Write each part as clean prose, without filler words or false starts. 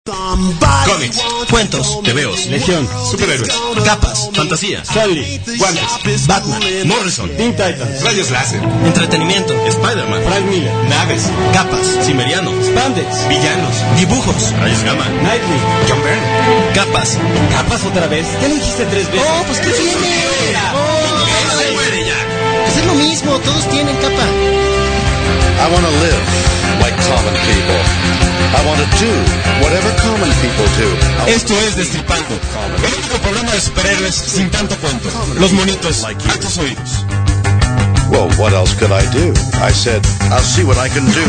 Cómics, cuentos, tebeos, Legión, superhéroes, capas, fantasía, Stanley, guantes, Batman, Morrison, Teen Titans, rayos láser, entretenimiento, Spider-Man, Frank Miller, naves, capas, Cimmeriano, Spandex, villanos, dibujos, rayos gamma, Nightwing, John Byrne, capas. ¿Capas otra vez? Ya lo dijiste 3 veces. Oh, pues ¿qué tiene? ¡Que se muere ya! Pues es lo mismo, todos tienen capa. I want to live like common people. I want to do whatever common people do. Esto es Destripando, el único programa de superhéroes sin tanto cuento. Los monitos, a tus oídos. Well, what else could I do? I said, I'll see what I can do.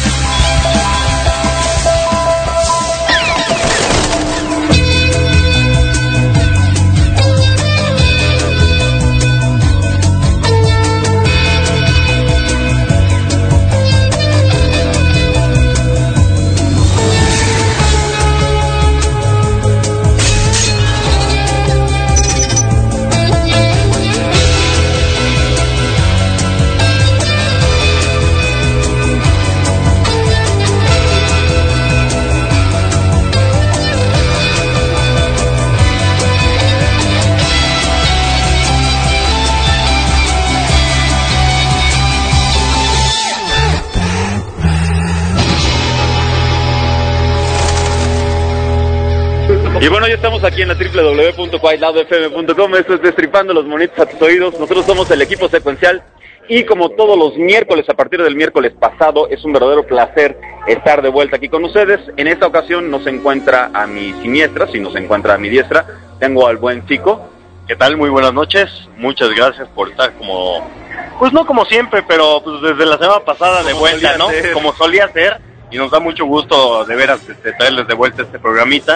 Y bueno, ya estamos aquí en la www.quietloudfm.com. Esto es Destripando los monitos a tus oídos. Nosotros somos el equipo secuencial y como todos los miércoles, a partir del miércoles pasado, es un verdadero placer estar de vuelta aquí con ustedes. En esta ocasión no se encuentra a mi siniestra, sino se encuentra a mi diestra. Tengo al buen Chico. ¿Qué tal? Muy buenas noches. Muchas gracias por estar pues no como siempre, pero pues desde la semana pasada de vuelta, ¿no? Como solía ser. Y nos da mucho gusto de veras traerles de vuelta este programita.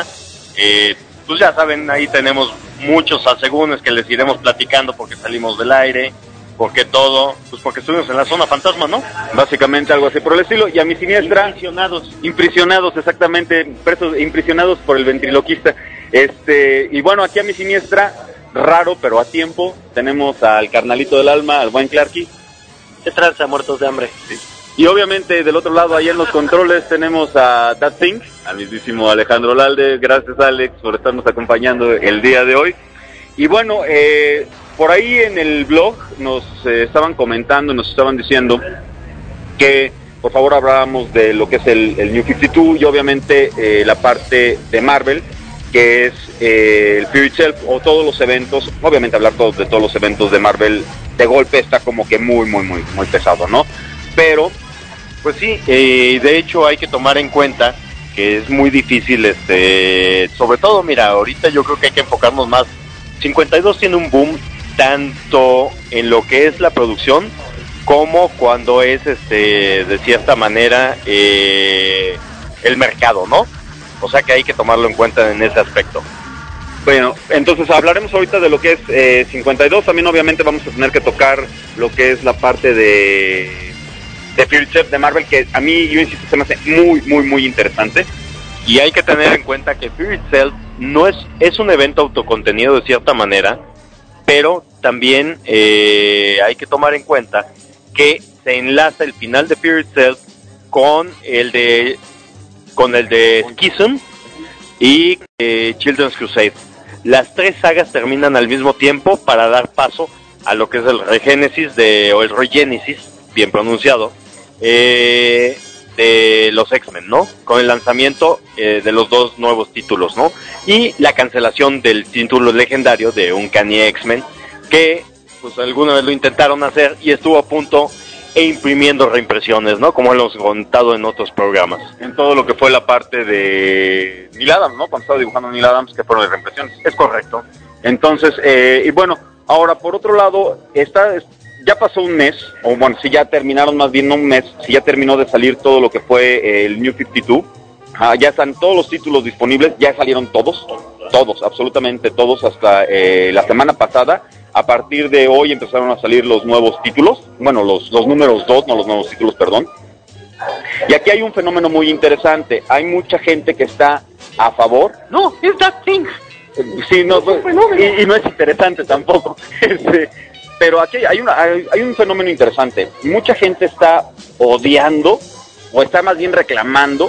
Pues ya saben, ahí tenemos muchos asegúnes que les iremos platicando porque salimos del aire, porque todo, pues porque estuvimos en la zona fantasma, ¿no? Básicamente algo así por el estilo. Y a mi siniestra... Imprisionados, exactamente, presos, imprisionados por el ventriloquista. Y bueno, aquí a mi siniestra, raro pero a tiempo, tenemos al carnalito del alma, al buen Clarky. ¿Qué tranza, muertos de hambre? Sí. Y obviamente del otro lado, ahí en los controles, tenemos a That Thing, al mismísimo Alejandro Lalde. Gracias, Alex, por estarnos acompañando el día de hoy. Y bueno, por ahí en el blog nos estaban comentando, nos estaban diciendo que por favor habláramos de lo que es el New 52 y obviamente la parte de Marvel, que es el Fear Itself o todos los eventos. Obviamente hablar de todos los eventos de Marvel de golpe está como que muy pesado, ¿no? Pero pues sí, de hecho hay que tomar en cuenta que es muy difícil, sobre todo, mira, ahorita yo creo que hay que enfocarnos más. 52 tiene un boom tanto en lo que es la producción como cuando es, de cierta manera, el mercado, ¿no? O sea que hay que tomarlo en cuenta en ese aspecto. Bueno, entonces hablaremos ahorita de lo que es 52. También obviamente vamos a tener que tocar lo que es la parte de Fear Itself de Marvel, que a mí, yo insisto, se me hace muy interesante. Y hay que tener en cuenta que Fear Itself no es un evento autocontenido de cierta manera, pero también hay que tomar en cuenta que se enlaza el final de Fear Itself con el de Schism y Children's Crusade. Las tres sagas terminan al mismo tiempo para dar paso a lo que es el Regénesis o el Regénesis, bien pronunciado, de los X-Men, ¿no? Con el lanzamiento de los dos nuevos títulos, ¿no? Y la cancelación del título legendario de Uncanny X-Men, que pues alguna vez lo intentaron hacer y estuvo a punto imprimiendo reimpresiones, ¿no? Como lo hemos contado en otros programas. En todo lo que fue la parte de Neil Adams, ¿no? Cuando estaba dibujando Neil Adams, que fueron de reimpresiones. Es correcto. Entonces, y bueno, ahora por otro lado, ya pasó un mes, o bueno, si ya terminaron más bien, no un mes, si ya terminó de salir todo lo que fue el New 52, ya están todos los títulos disponibles, ya salieron todos, absolutamente todos, hasta la semana pasada. A partir de hoy empezaron a salir los nuevos títulos, bueno, los números 2, no los nuevos títulos, perdón. Y aquí hay un fenómeno muy interesante, hay mucha gente que está a favor. No, es That Thing. Sí, no, y no es interesante tampoco. Pero aquí hay un fenómeno interesante. Mucha gente está odiando, o está más bien reclamando,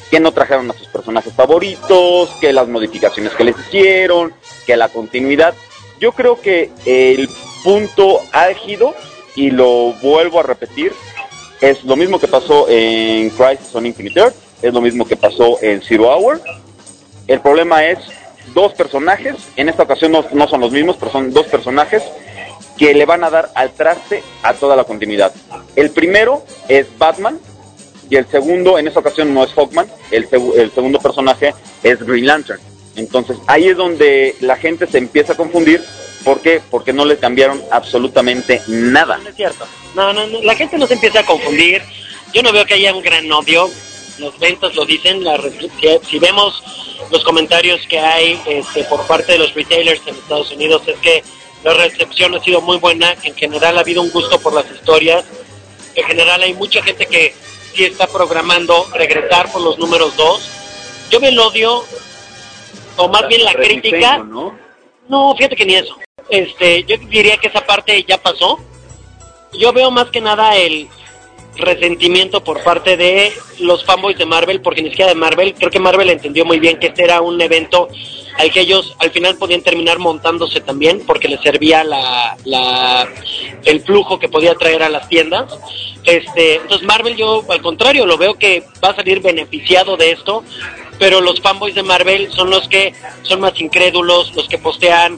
que no trajeron a sus personajes favoritos, que las modificaciones que les hicieron, que la continuidad. Yo creo que el punto álgido, y lo vuelvo a repetir, es lo mismo que pasó en Crisis on Infinite Earth, es lo mismo que pasó en Zero Hour. El problema es dos personajes, en esta ocasión no son los mismos, pero son dos personajes que le van a dar al traste a toda la continuidad. El primero es Batman, y el segundo, en esta ocasión no es Hawkman, el segundo personaje es Green Lantern. Entonces ahí es donde la gente se empieza a confundir. ¿Por qué? Porque no le cambiaron absolutamente nada. No es cierto. No, la gente no se empieza a confundir. Yo no veo que haya un gran odio. Los ventas lo dicen. Si vemos los comentarios que hay por parte de los retailers en Estados Unidos, es que la recepción ha sido muy buena. En general ha habido un gusto por las historias. En general hay mucha gente que sí está programando regresar por los números 2. Yo veo el odio, o más bien la crítica. No, fíjate que ni eso. Yo diría que esa parte ya pasó. Yo veo más que nada el resentimiento por parte de los fanboys de Marvel, porque ni siquiera de Marvel, creo que Marvel entendió muy bien que este era un evento al que ellos al final podían terminar montándose también, porque les servía el flujo que podía traer a las tiendas. Entonces Marvel, yo al contrario lo veo que va a salir beneficiado de esto, pero los fanboys de Marvel son los que son más incrédulos, los que postean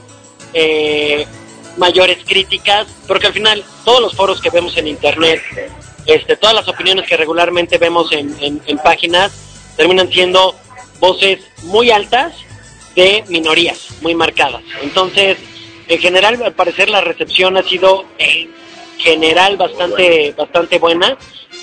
mayores críticas, porque al final todos los foros que vemos en internet, todas las opiniones que regularmente vemos en páginas, terminan siendo voces muy altas de minorías, muy marcadas. Entonces, en general, al parecer la recepción ha sido en general bastante buena.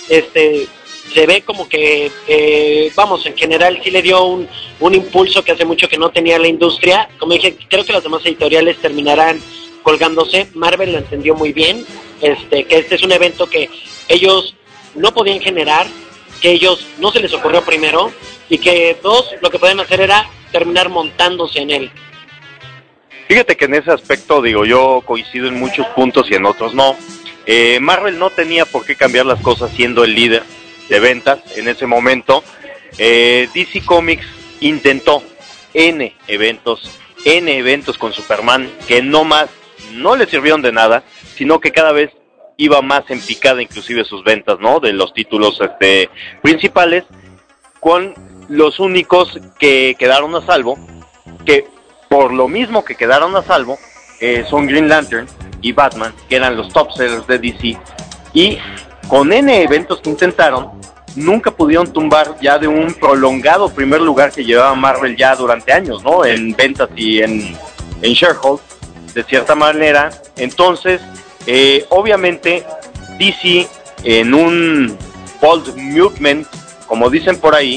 Se ve como que, en general sí le dio un impulso que hace mucho que no tenía la industria. Como dije, creo que las demás editoriales terminarán colgándose. Marvel lo entendió muy bien, que este es un evento que ellos no podían generar, que ellos no se les ocurrió primero, y que lo que pueden hacer era terminar montándose en él. Fíjate que en ese aspecto, yo coincido en muchos puntos y en otros no. Marvel no tenía por qué cambiar las cosas siendo el líder de ventas en ese momento. DC Comics intentó N eventos con Superman que no le sirvieron de nada, sino que cada vez iba más en picada inclusive sus ventas, ¿no? De los títulos principales, con los únicos que quedaron a salvo, que por lo mismo que quedaron a salvo, son Green Lantern y Batman, que eran los top sellers de DC, y con N eventos que intentaron, nunca pudieron tumbar ya de un prolongado primer lugar que llevaba Marvel ya durante años, ¿no? En ventas y en sharehold, de cierta manera. Entonces, obviamente, DC, en un bold movement, como dicen por ahí,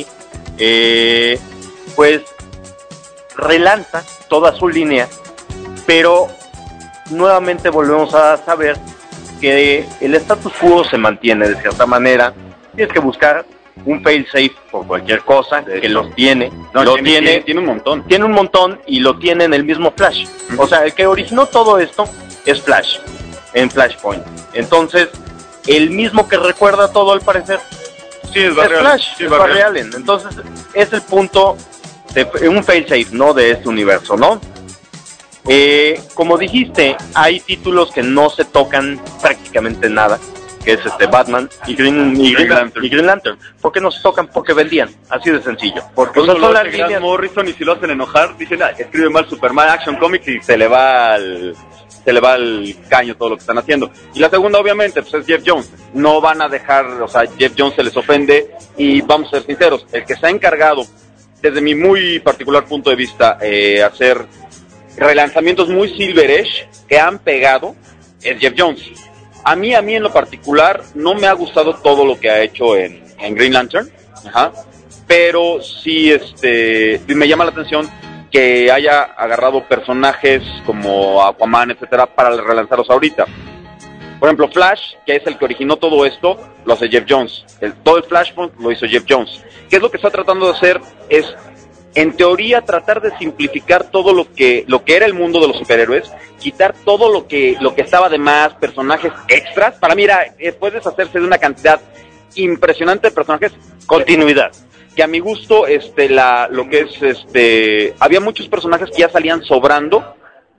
pues relanza toda su línea, pero nuevamente volvemos a saber que el status quo se mantiene de cierta manera. Tienes que buscar un fail-safe por cualquier cosa, que los tiene. Tiene un montón. Tiene un montón y lo tiene en el mismo Flash. O sea, el que originó todo esto es Flash, en Flashpoint. Entonces, el mismo que recuerda todo al parecer es Flash, es Barry Allen. Entonces, es el punto de un fail-safe, ¿no? De este universo, ¿no? Como dijiste, hay títulos que no se tocan prácticamente nada, que es Batman y Green Lantern. ¿Por qué no se tocan? Porque vendían, así de sencillo. Porque son las líneas Morrison, y si lo hacen enojar, dicen, escribe mal Superman Action Comics, y se le va al caño todo lo que están haciendo. Y la segunda, obviamente, pues es Jeff Jones. No van a dejar, Jeff Jones se les ofende, y vamos a ser sinceros, el que se ha encargado, desde mi muy particular punto de vista, hacer relanzamientos muy Silver-ish que han pegado, es Jeff Jones. A mí en lo particular no me ha gustado todo lo que ha hecho en Green Lantern, pero sí me llama la atención que haya agarrado personajes como Aquaman, etcétera, para relanzarlos ahorita. Por ejemplo, Flash, que es el que originó todo esto, lo hace Jeff Jones. Todo el Flashpoint lo hizo Jeff Jones. ¿Qué es lo que está tratando de hacer? Es, en teoría, tratar de simplificar todo lo que era el mundo de los superhéroes, quitar todo lo que estaba de más, personajes extras. Para mí puedes hacerse de una cantidad impresionante de personajes. Continuidad. que a mi gusto, lo que es, había muchos personajes que ya salían sobrando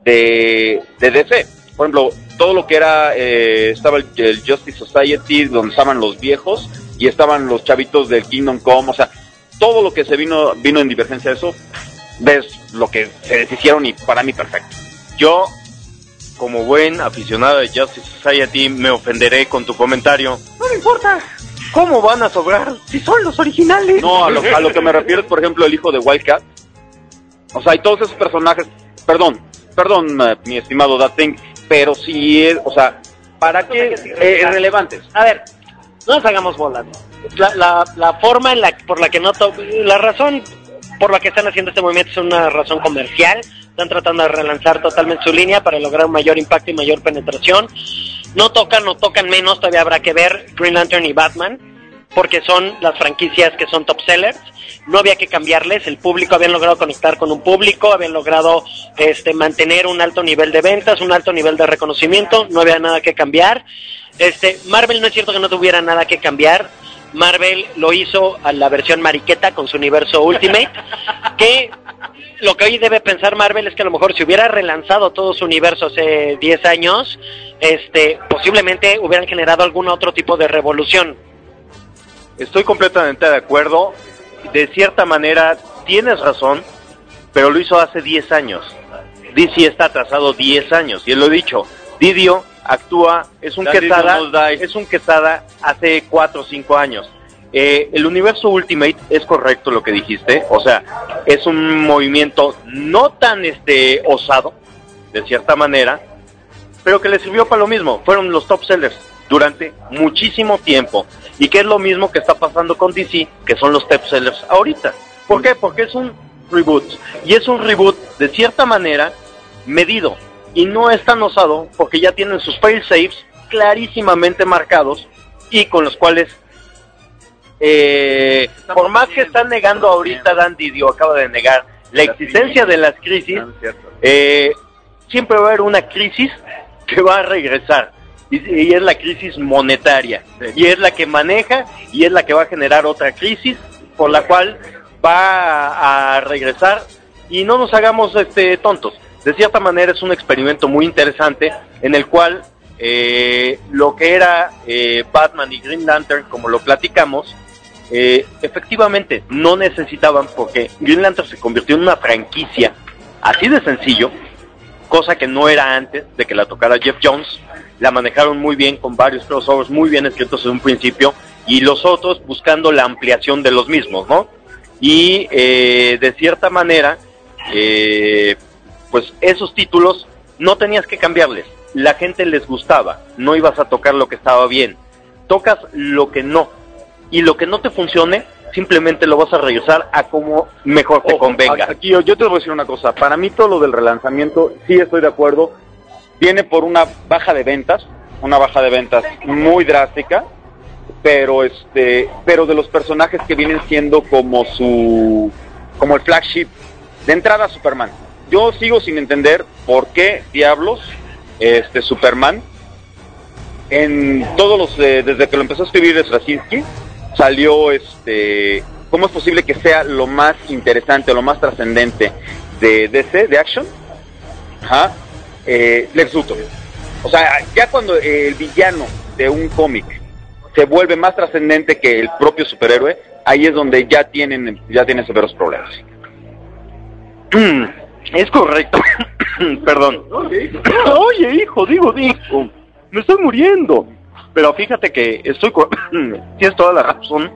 de DC. Por ejemplo, todo lo que era, estaba el Justice Society, donde estaban los viejos, y estaban los chavitos del Kingdom Come, o sea, todo lo que se vino en divergencia de eso, ves lo que se deshicieron y para mí perfecto. Yo, como buen aficionado de Justice Society, me ofenderé con tu comentario. No me importa, ¿cómo van a sobrar si son los originales? No, a lo que me refiero es, por ejemplo, el hijo de Wildcat. O sea, hay todos esos personajes, perdón, mi estimado Dating, pero sí es, o sea, ¿para qué relevantes? A ver, no nos hagamos bolas. La forma por la que la razón por la que están haciendo este movimiento es una razón comercial. Están tratando de relanzar totalmente su línea para lograr un mayor impacto y mayor penetración. No tocan menos, todavía habrá que ver Green Lantern y Batman, porque son las franquicias que son top sellers. No había que cambiarles, el público habían logrado conectar con un público, habían logrado mantener un alto nivel de ventas, un alto nivel de reconocimiento, no había nada que cambiar. Marvel no es cierto que no tuviera nada que cambiar. Marvel lo hizo a la versión mariqueta con su universo Ultimate, que lo que hoy debe pensar Marvel es que a lo mejor si hubiera relanzado todo su universo hace 10 años, posiblemente hubieran generado algún otro tipo de revolución. Estoy completamente de acuerdo. De cierta manera, tienes razón, pero lo hizo hace 10 años. DC está atrasado 10 años, y él lo he dicho. Didio actúa, es un Quesada hace 4 o 5 años. El universo Ultimate es correcto lo que dijiste, o sea, es un movimiento no tan osado, de cierta manera, pero que le sirvió para lo mismo. Fueron los top sellers durante muchísimo tiempo, y que es lo mismo que está pasando con DC, que son los top sellers ahorita. ¿Por qué? Porque es un reboot, y es un reboot de cierta manera medido, y no es tan osado porque ya tienen sus fail-safes clarísimamente marcados, y con los cuales por más que están negando ahorita, Dan Didio acaba de negar la existencia de las crisis, siempre va a haber una crisis que va a regresar, y es la crisis monetaria, y es la que maneja, y es la que va a generar otra crisis, por la cual va a regresar, y no nos hagamos tontos. De cierta manera es un experimento muy interesante, en el cual lo que era Batman y Green Lantern, como lo platicamos, efectivamente no necesitaban, porque Green Lantern se convirtió en una franquicia, así de sencillo, cosa que no era antes de que la tocara Jeff Jones. La manejaron muy bien con varios crossovers muy bien escritos en un principio, y los otros buscando la ampliación de los mismos, ¿no? Y de cierta manera, pues esos títulos no tenías que cambiarles, la gente les gustaba, no ibas a tocar lo que estaba bien, tocas lo que no, y lo que no te funcione, simplemente lo vas a regresar a como mejor te convenga. Aquí yo te voy a decir una cosa, para mí todo lo del relanzamiento, sí estoy de acuerdo, viene por una baja de ventas muy drástica, pero de los personajes que vienen siendo como el flagship, de entrada Superman. Yo sigo sin entender por qué diablos Superman, en todos los desde que lo empezó a escribir Straczynski, salió ¿cómo es posible que sea lo más interesante, lo más trascendente de DC, de Action? Lex Luthor. O sea, ya cuando el villano de un cómic se vuelve más trascendente que el propio superhéroe, ahí es donde ya tienen severos problemas. Es correcto. Perdón. Oye, hijo, digo, me estoy muriendo. Pero fíjate que tienes toda la razón.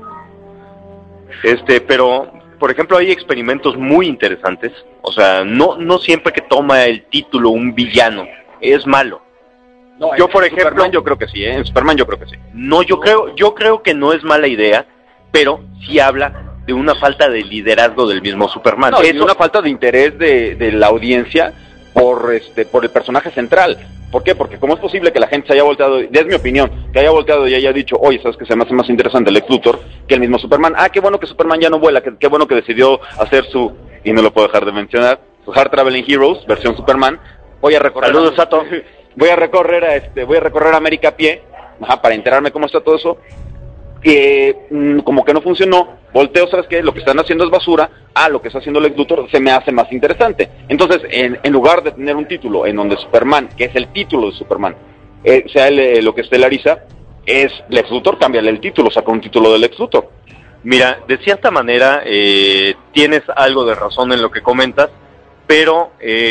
Pero, por ejemplo, hay experimentos muy interesantes. O sea, no siempre que toma el título un villano es malo. No, yo, por ejemplo, Superman yo creo que sí, en Superman yo creo que sí. No, yo creo que no es mala idea, pero sí habla de una falta de liderazgo del mismo Superman. No, es una falta de interés de la audiencia por el personaje central. ¿Por qué? Porque ¿cómo es posible que la gente se haya volteado, es mi opinión, que haya volteado y haya dicho, oye, ¿sabes que se me hace más interesante Lex Luthor que el mismo Superman? Qué bueno que Superman ya no vuela, qué bueno que decidió hacer y no lo puedo dejar de mencionar, su Hard Traveling Heroes, versión Superman. Voy a recorrer... Saludos, Sato. Voy a recorrer a América a pie, para enterarme cómo está todo eso. como que no funcionó, volteo, ¿sabes qué? Lo que están haciendo es basura, lo que está haciendo Lex Luthor se me hace más interesante. Entonces, en lugar de tener un título en donde Superman, que es el título de Superman, sea lo que estelariza, es Lex Luthor, cámbiale el título, saca un título de Lex Luthor. Mira, de cierta manera tienes algo de razón en lo que comentas, pero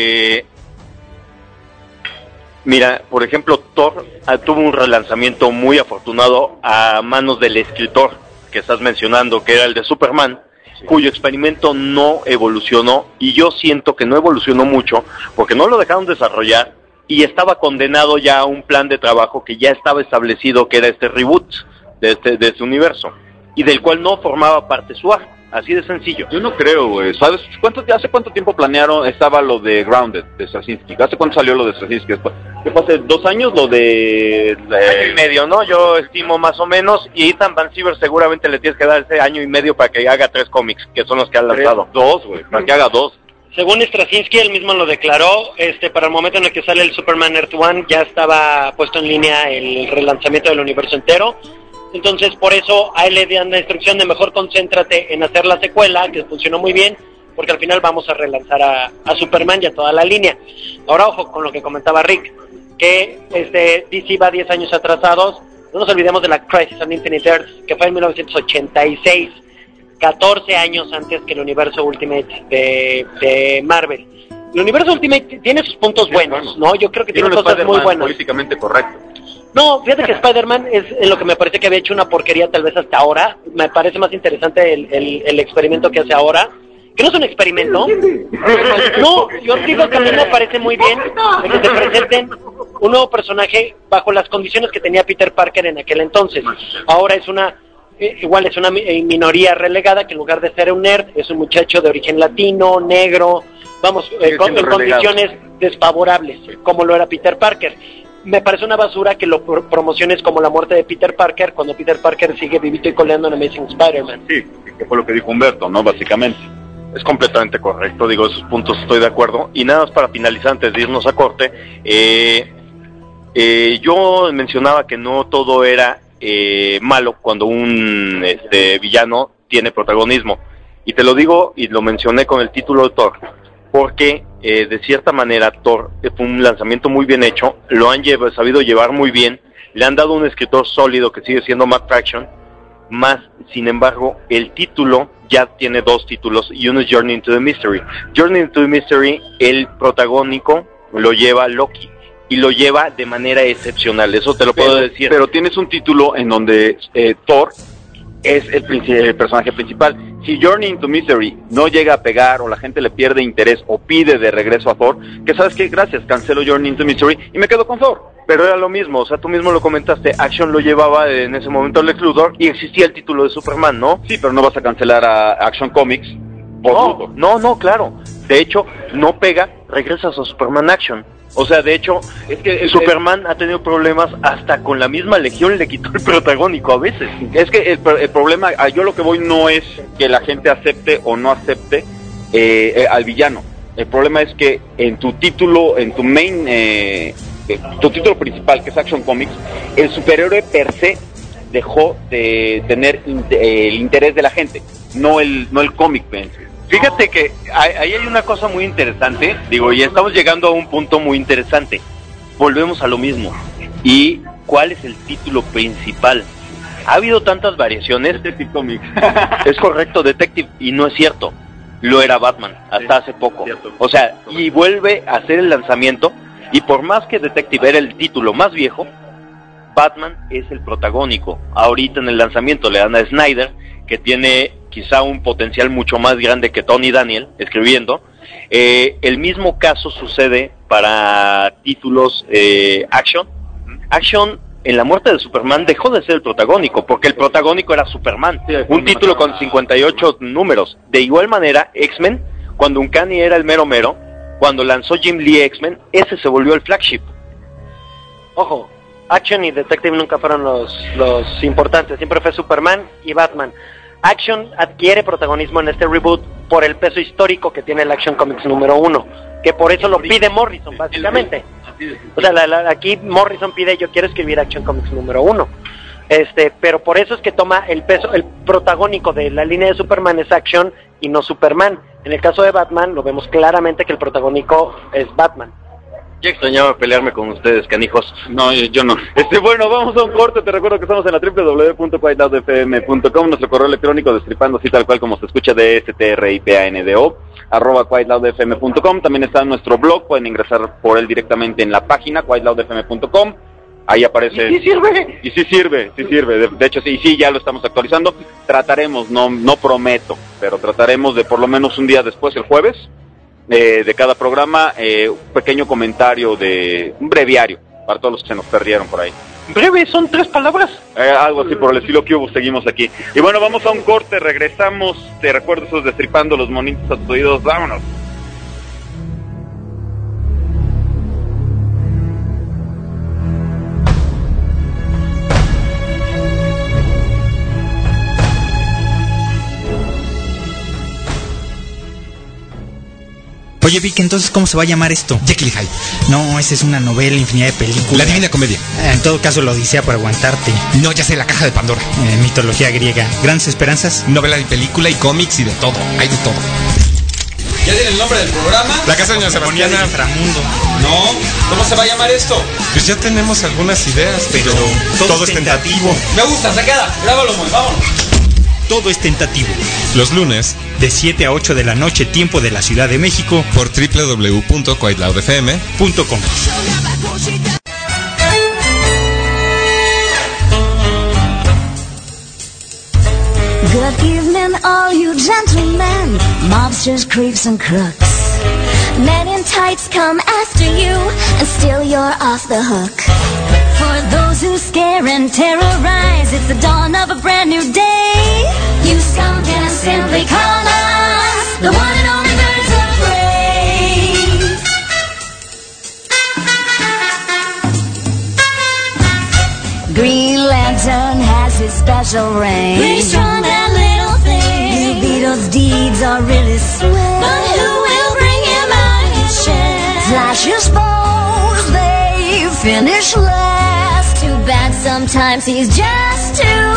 mira, por ejemplo, Thor tuvo un relanzamiento muy afortunado a manos del escritor que estás mencionando, que era el de Superman, cuyo experimento no evolucionó, y yo siento que no evolucionó mucho porque no lo dejaron desarrollar y estaba condenado ya a un plan de trabajo que ya estaba establecido, que era este reboot de este universo, y del cual no formaba parte su arco. Así de sencillo. Yo no creo, güey. ¿Sabes hace cuánto tiempo planearon? Estaba lo de Grounded, de Straczynski. ¿Hace cuánto salió lo de Straczynski? ¿Qué fue hace 2 años? Lo de... Año y medio, ¿no? Yo estimo más o menos. Y Ethan Van Sciver seguramente le tienes que dar ese año y medio para que haga 3 cómics, que son los que han lanzado. 2, güey. Para que haga 2. Según Straczynski, él mismo lo declaró, para el momento en el que sale el Superman Earth One, ya estaba puesto en línea el relanzamiento del universo entero. Entonces, por eso a él le dan la instrucción de mejor concéntrate en hacer la secuela, que funcionó muy bien, porque al final vamos a relanzar a Superman y a toda la línea. Ahora, ojo con lo que comentaba Rick, que DC va 10 años atrasados. No nos olvidemos de la Crisis on Infinite Earths, que fue en 1986, 14 años antes que el universo Ultimate de Marvel. El universo Ultimate tiene sus puntos buenos, ¿no? Yo creo que tiene cosas muy buenas. Políticamente correcto. No, fíjate que Spider-Man es en lo que me parece que había hecho una porquería tal vez hasta ahora. Me parece más interesante el experimento que hace ahora. Que no es un experimento. No, yo digo que a mí me parece muy bien de que te presenten un nuevo personaje bajo las condiciones que tenía Peter Parker en aquel entonces. Ahora es una minoría relegada, que en lugar de ser un nerd es un muchacho de origen latino, negro, en condiciones desfavorables, como lo era Peter Parker. Me parece una basura que lo promociones como la muerte de Peter Parker, cuando Peter Parker sigue vivito y coleando en Amazing Spider-Man. Sí, que fue lo que dijo Humberto, ¿no? Básicamente. Es completamente correcto, digo, esos puntos estoy de acuerdo. Y nada más para finalizar, antes de irnos a corte, yo mencionaba que no todo era malo cuando un villano tiene protagonismo. Y te lo digo, y lo mencioné con el título de Thor, porque de cierta manera Thor fue un lanzamiento muy bien hecho, lo han sabido llevar muy bien, le han dado un escritor sólido que sigue siendo Matt Fraction, más sin embargo el título ya tiene 2 títulos y uno es Journey into the Mystery. Journey into the Mystery, el protagónico lo lleva Loki y lo lleva de manera excepcional, eso te lo puedo decir. Pero tienes un título en donde Thor es el personaje principal. Si Journey into Misery no llega a pegar o la gente le pierde interés o pide de regreso a Thor, que sabes qué, gracias, cancelo Journey into Misery y me quedo con Thor. Pero era lo mismo, o sea, tú mismo lo comentaste, Action lo llevaba en ese momento Lex Luthor y existía el título de Superman, ¿no? Sí, pero no vas a cancelar a Action Comics por Luthor. No, claro. De hecho, no pega, regresas a Superman Action. O sea, de hecho, es que Superman ha tenido problemas hasta con la misma Legión, le quitó el protagónico a veces. Es que el problema, yo lo que voy no es que la gente acepte o no acepte al villano. El problema es que en tu título, en tu main, tu título principal, que es Action Comics, el superhéroe per se dejó de tener el interés de la gente, no el cómic. Fíjate que ahí hay una cosa muy interesante, digo, y estamos llegando a un punto muy interesante. Volvemos a lo mismo. ¿Y cuál es el título principal? Ha habido tantas variaciones. Detective Comics. Es correcto, Detective, y no es cierto. Lo era Batman, hasta hace poco. O sea, y vuelve a hacer el lanzamiento, y por más que Detective era el título más viejo, Batman es el protagónico. Ahorita en el lanzamiento le dan a Snyder, que tiene quizá un potencial mucho más grande que Tony Daniel escribiendo. El mismo caso sucede para títulos Action. Action, en la muerte de Superman, dejó de ser el protagónico, porque el protagónico era Superman, un título con 58 números. De igual manera, X-Men, cuando Uncanny era el mero mero, cuando lanzó Jim Lee X-Men, ese se volvió el flagship. Ojo, Action y Detective nunca fueron los importantes, siempre fue Superman y Batman. Action adquiere protagonismo en este reboot por el peso histórico que tiene el Action Comics número 1, que por eso lo pide Morrison, básicamente. O sea, aquí Morrison pide, yo quiero escribir Action Comics número 1. Pero por eso es que toma el peso, el protagónico de la línea de Superman es Action y no Superman. En el caso de Batman lo vemos claramente que el protagónico es Batman. Ya extrañaba pelearme con ustedes, canijos. No, yo no. Bueno, vamos a un corte. Te recuerdo que estamos en la www.quieloudfm.com, nuestro correo electrónico destripando así tal cual como se escucha de stripando @quieloudfm.com. También está en nuestro blog, pueden ingresar por él directamente en la página quieloudfm.com. Ahí aparece. ¿Y sí sirve? Y sí sirve. De hecho, sí, ya lo estamos actualizando. Trataremos, no prometo, pero trataremos de por lo menos un día después, el jueves, de cada programa, un pequeño comentario un breviario para todos los que se nos perdieron por ahí. Breve, son 3 palabras. Algo así por el estilo que hubo, seguimos aquí. Y bueno, vamos a un corte, regresamos. Te recuerdo esos destripando los monitos a tus oídos, vámonos. Oye, Vic, entonces, ¿cómo se va a llamar esto? Jekyll y Hyde. No, esa es una novela, infinidad de películas. La Divina Comedia. En todo caso, la Odisea por aguantarte. No, ya sé, La Caja de Pandora. Mitología griega. Grandes esperanzas. Novela y película y cómics y de todo. Hay de todo. ¿Ya tiene el nombre del programa? La Casa de Doña Sebastiana. Inframundo. No, ¿cómo se va a llamar esto? Pues ya tenemos algunas ideas, pero todo es tentativo. Me gusta, se queda. Grábalo, muy, vámonos. Todo es tentativo. Los lunes, de 7 a 8 de la noche, tiempo de la Ciudad de México, por www.quieloudfm.com. Good evening, all you gentlemen, mobsters, creeps, and crooks. Men in tights come after you, and still you're off the hook. For those who scare and terrorize, it's the dawn of a brand new day. You scum can simply call us the one and only Birds of Prey. Green Lantern has his special ring. Pretty strong, that little thing. Blue Beetle's deeds are really swell, but who will bring him out his shell? Flash's foes, they finish last. Too bad sometimes he's just too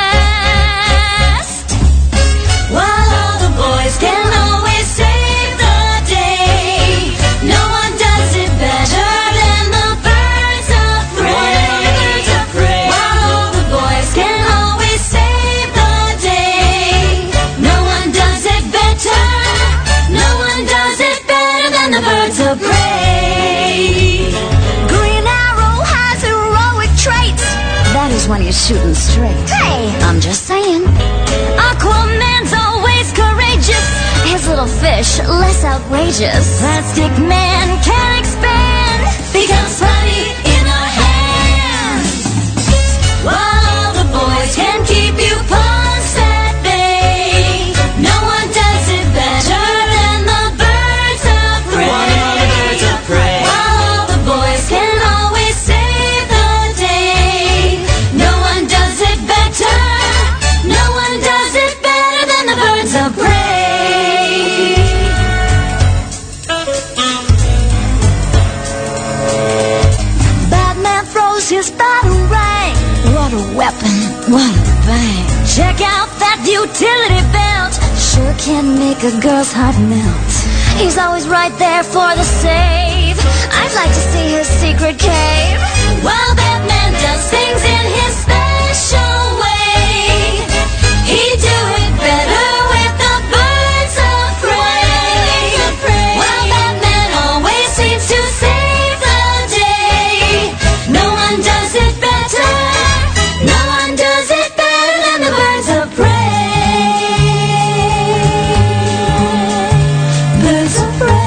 fast. While all the boys can always save the day, no one does it better than the Birds of Prey. While all the boys can always save the day, no one does it better. No one does it better than the Birds of Prey. Green Arrow has heroic traits. That is when he's shooting straight. Hey, I'm just saying. Aquaman's always courageous. His little fish, less outrageous. Plastic Man can expand, becomes putty in our hands. While all the boys can keep you punks at bay, no one does it better than the Birds of Prey. While all the boys can always save the day, no one does it better. No one does it better than the Birds of Prey. Batman throws his batarang. What a weapon, what a bang. Check out that utility belt. Sure can make a girl's heart melt. He's always right there for the save. I'd like to see his secret cave. While Batman does things in his special way, he'd do it better with the Birds of Prey. While Batman always seems to save the day, no one does it better. No one does it better than the Birds of Prey. Birds of Prey.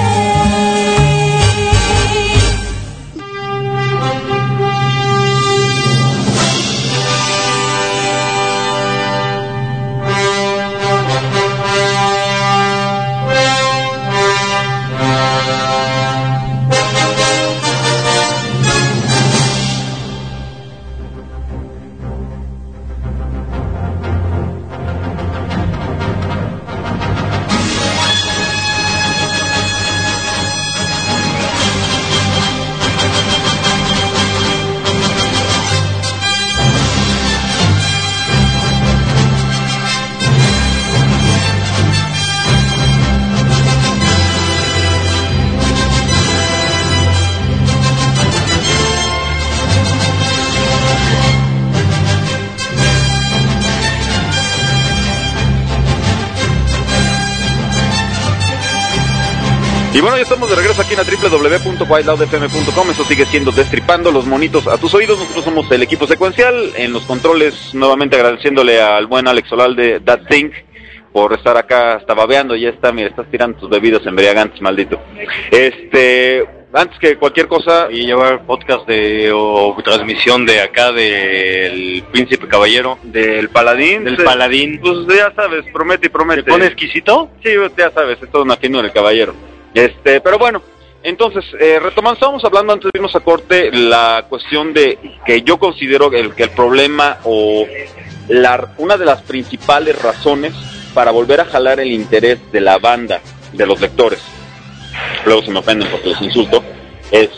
Y bueno, ya estamos de regreso aquí en la www.whiteloudfm.com. Eso sigue siendo Destripando los monitos a tus oídos. Nosotros somos el equipo secuencial. En los controles, nuevamente agradeciéndole al buen Alex Olalde, That Thing, por estar acá, hasta babeando. Ya está, mira, estás tirando tus bebidas embriagantes, maldito. Antes que cualquier cosa, y llevar podcast o transmisión de acá del Príncipe Caballero, del Paladín. Paladín. Pues ya sabes, promete y promete. ¿Te pone exquisito? Sí, ya sabes, es todo una fino del caballero. Pero bueno, entonces, retomando, estábamos hablando antes de irnos a corte, la cuestión de que yo considero que el problema o una de las principales razones para volver a jalar el interés de la banda, de los lectores, luego se me ofenden porque los insulto, es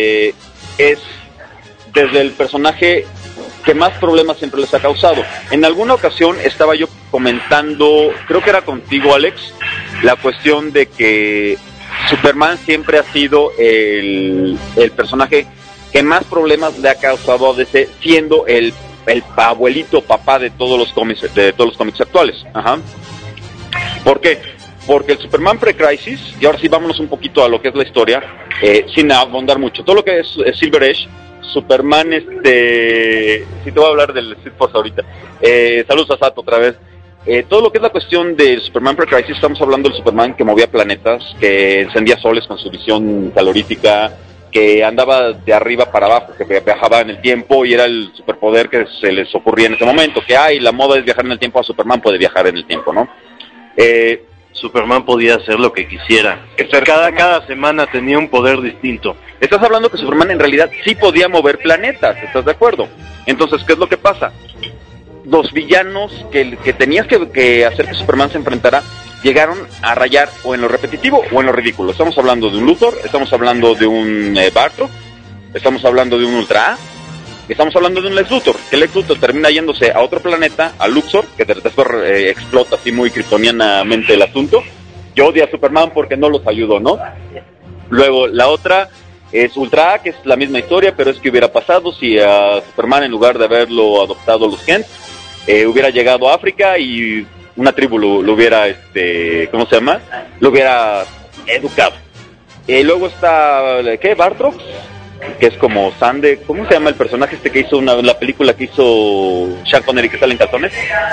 desde el personaje que más problemas siempre les ha causado. En alguna ocasión estaba yo comentando, creo que era contigo, Alex, la cuestión de que Superman siempre ha sido el personaje que más problemas le ha causado a DC, siendo el abuelito papá de todos los cómics actuales. Ajá. ¿Por qué? Porque el Superman pre-Crisis, y ahora sí vámonos un poquito a lo que es la historia, sin abundar mucho, todo lo que es Silver Age, Superman, sí te voy a hablar del Speed Force ahorita, saludos a Sato otra vez. Todo lo que es la cuestión del Superman pre-Crisis, estamos hablando del Superman que movía planetas, que encendía soles con su visión calorífica, que andaba de arriba para abajo, que viajaba en el tiempo y era el superpoder que se les ocurría en ese momento, que la moda es viajar en el tiempo, a Superman puede viajar en el tiempo, ¿no? Superman podía hacer lo que quisiera. Cada semana tenía un poder distinto. Estás hablando que Superman en realidad sí podía mover planetas, ¿estás de acuerdo? Entonces, ¿qué es lo que pasa? Los villanos que tenías que hacer que Superman se enfrentara llegaron a rayar o en lo repetitivo o en lo ridículo. Estamos hablando de un Luthor, estamos hablando de un Bartrock, estamos hablando de un Ultra A, estamos hablando de un Lex Luthor, que Lex Luthor termina yéndose a otro planeta, a Luxor, que después explota así muy kryptonianamente el asunto, y odia a Superman porque no los ayudó, ¿no? Luego la otra es Ultra A, que es la misma historia, pero es que hubiera pasado si a Superman, en lugar de haberlo adoptado los Kent, hubiera llegado a África y una tribu lo hubiera, ¿cómo se llama? Lo hubiera educado. Luego está, Bartrock, que es como Sande, ¿cómo se llama el personaje que hizo la película que hizo Sean Connery, que sale en calzones?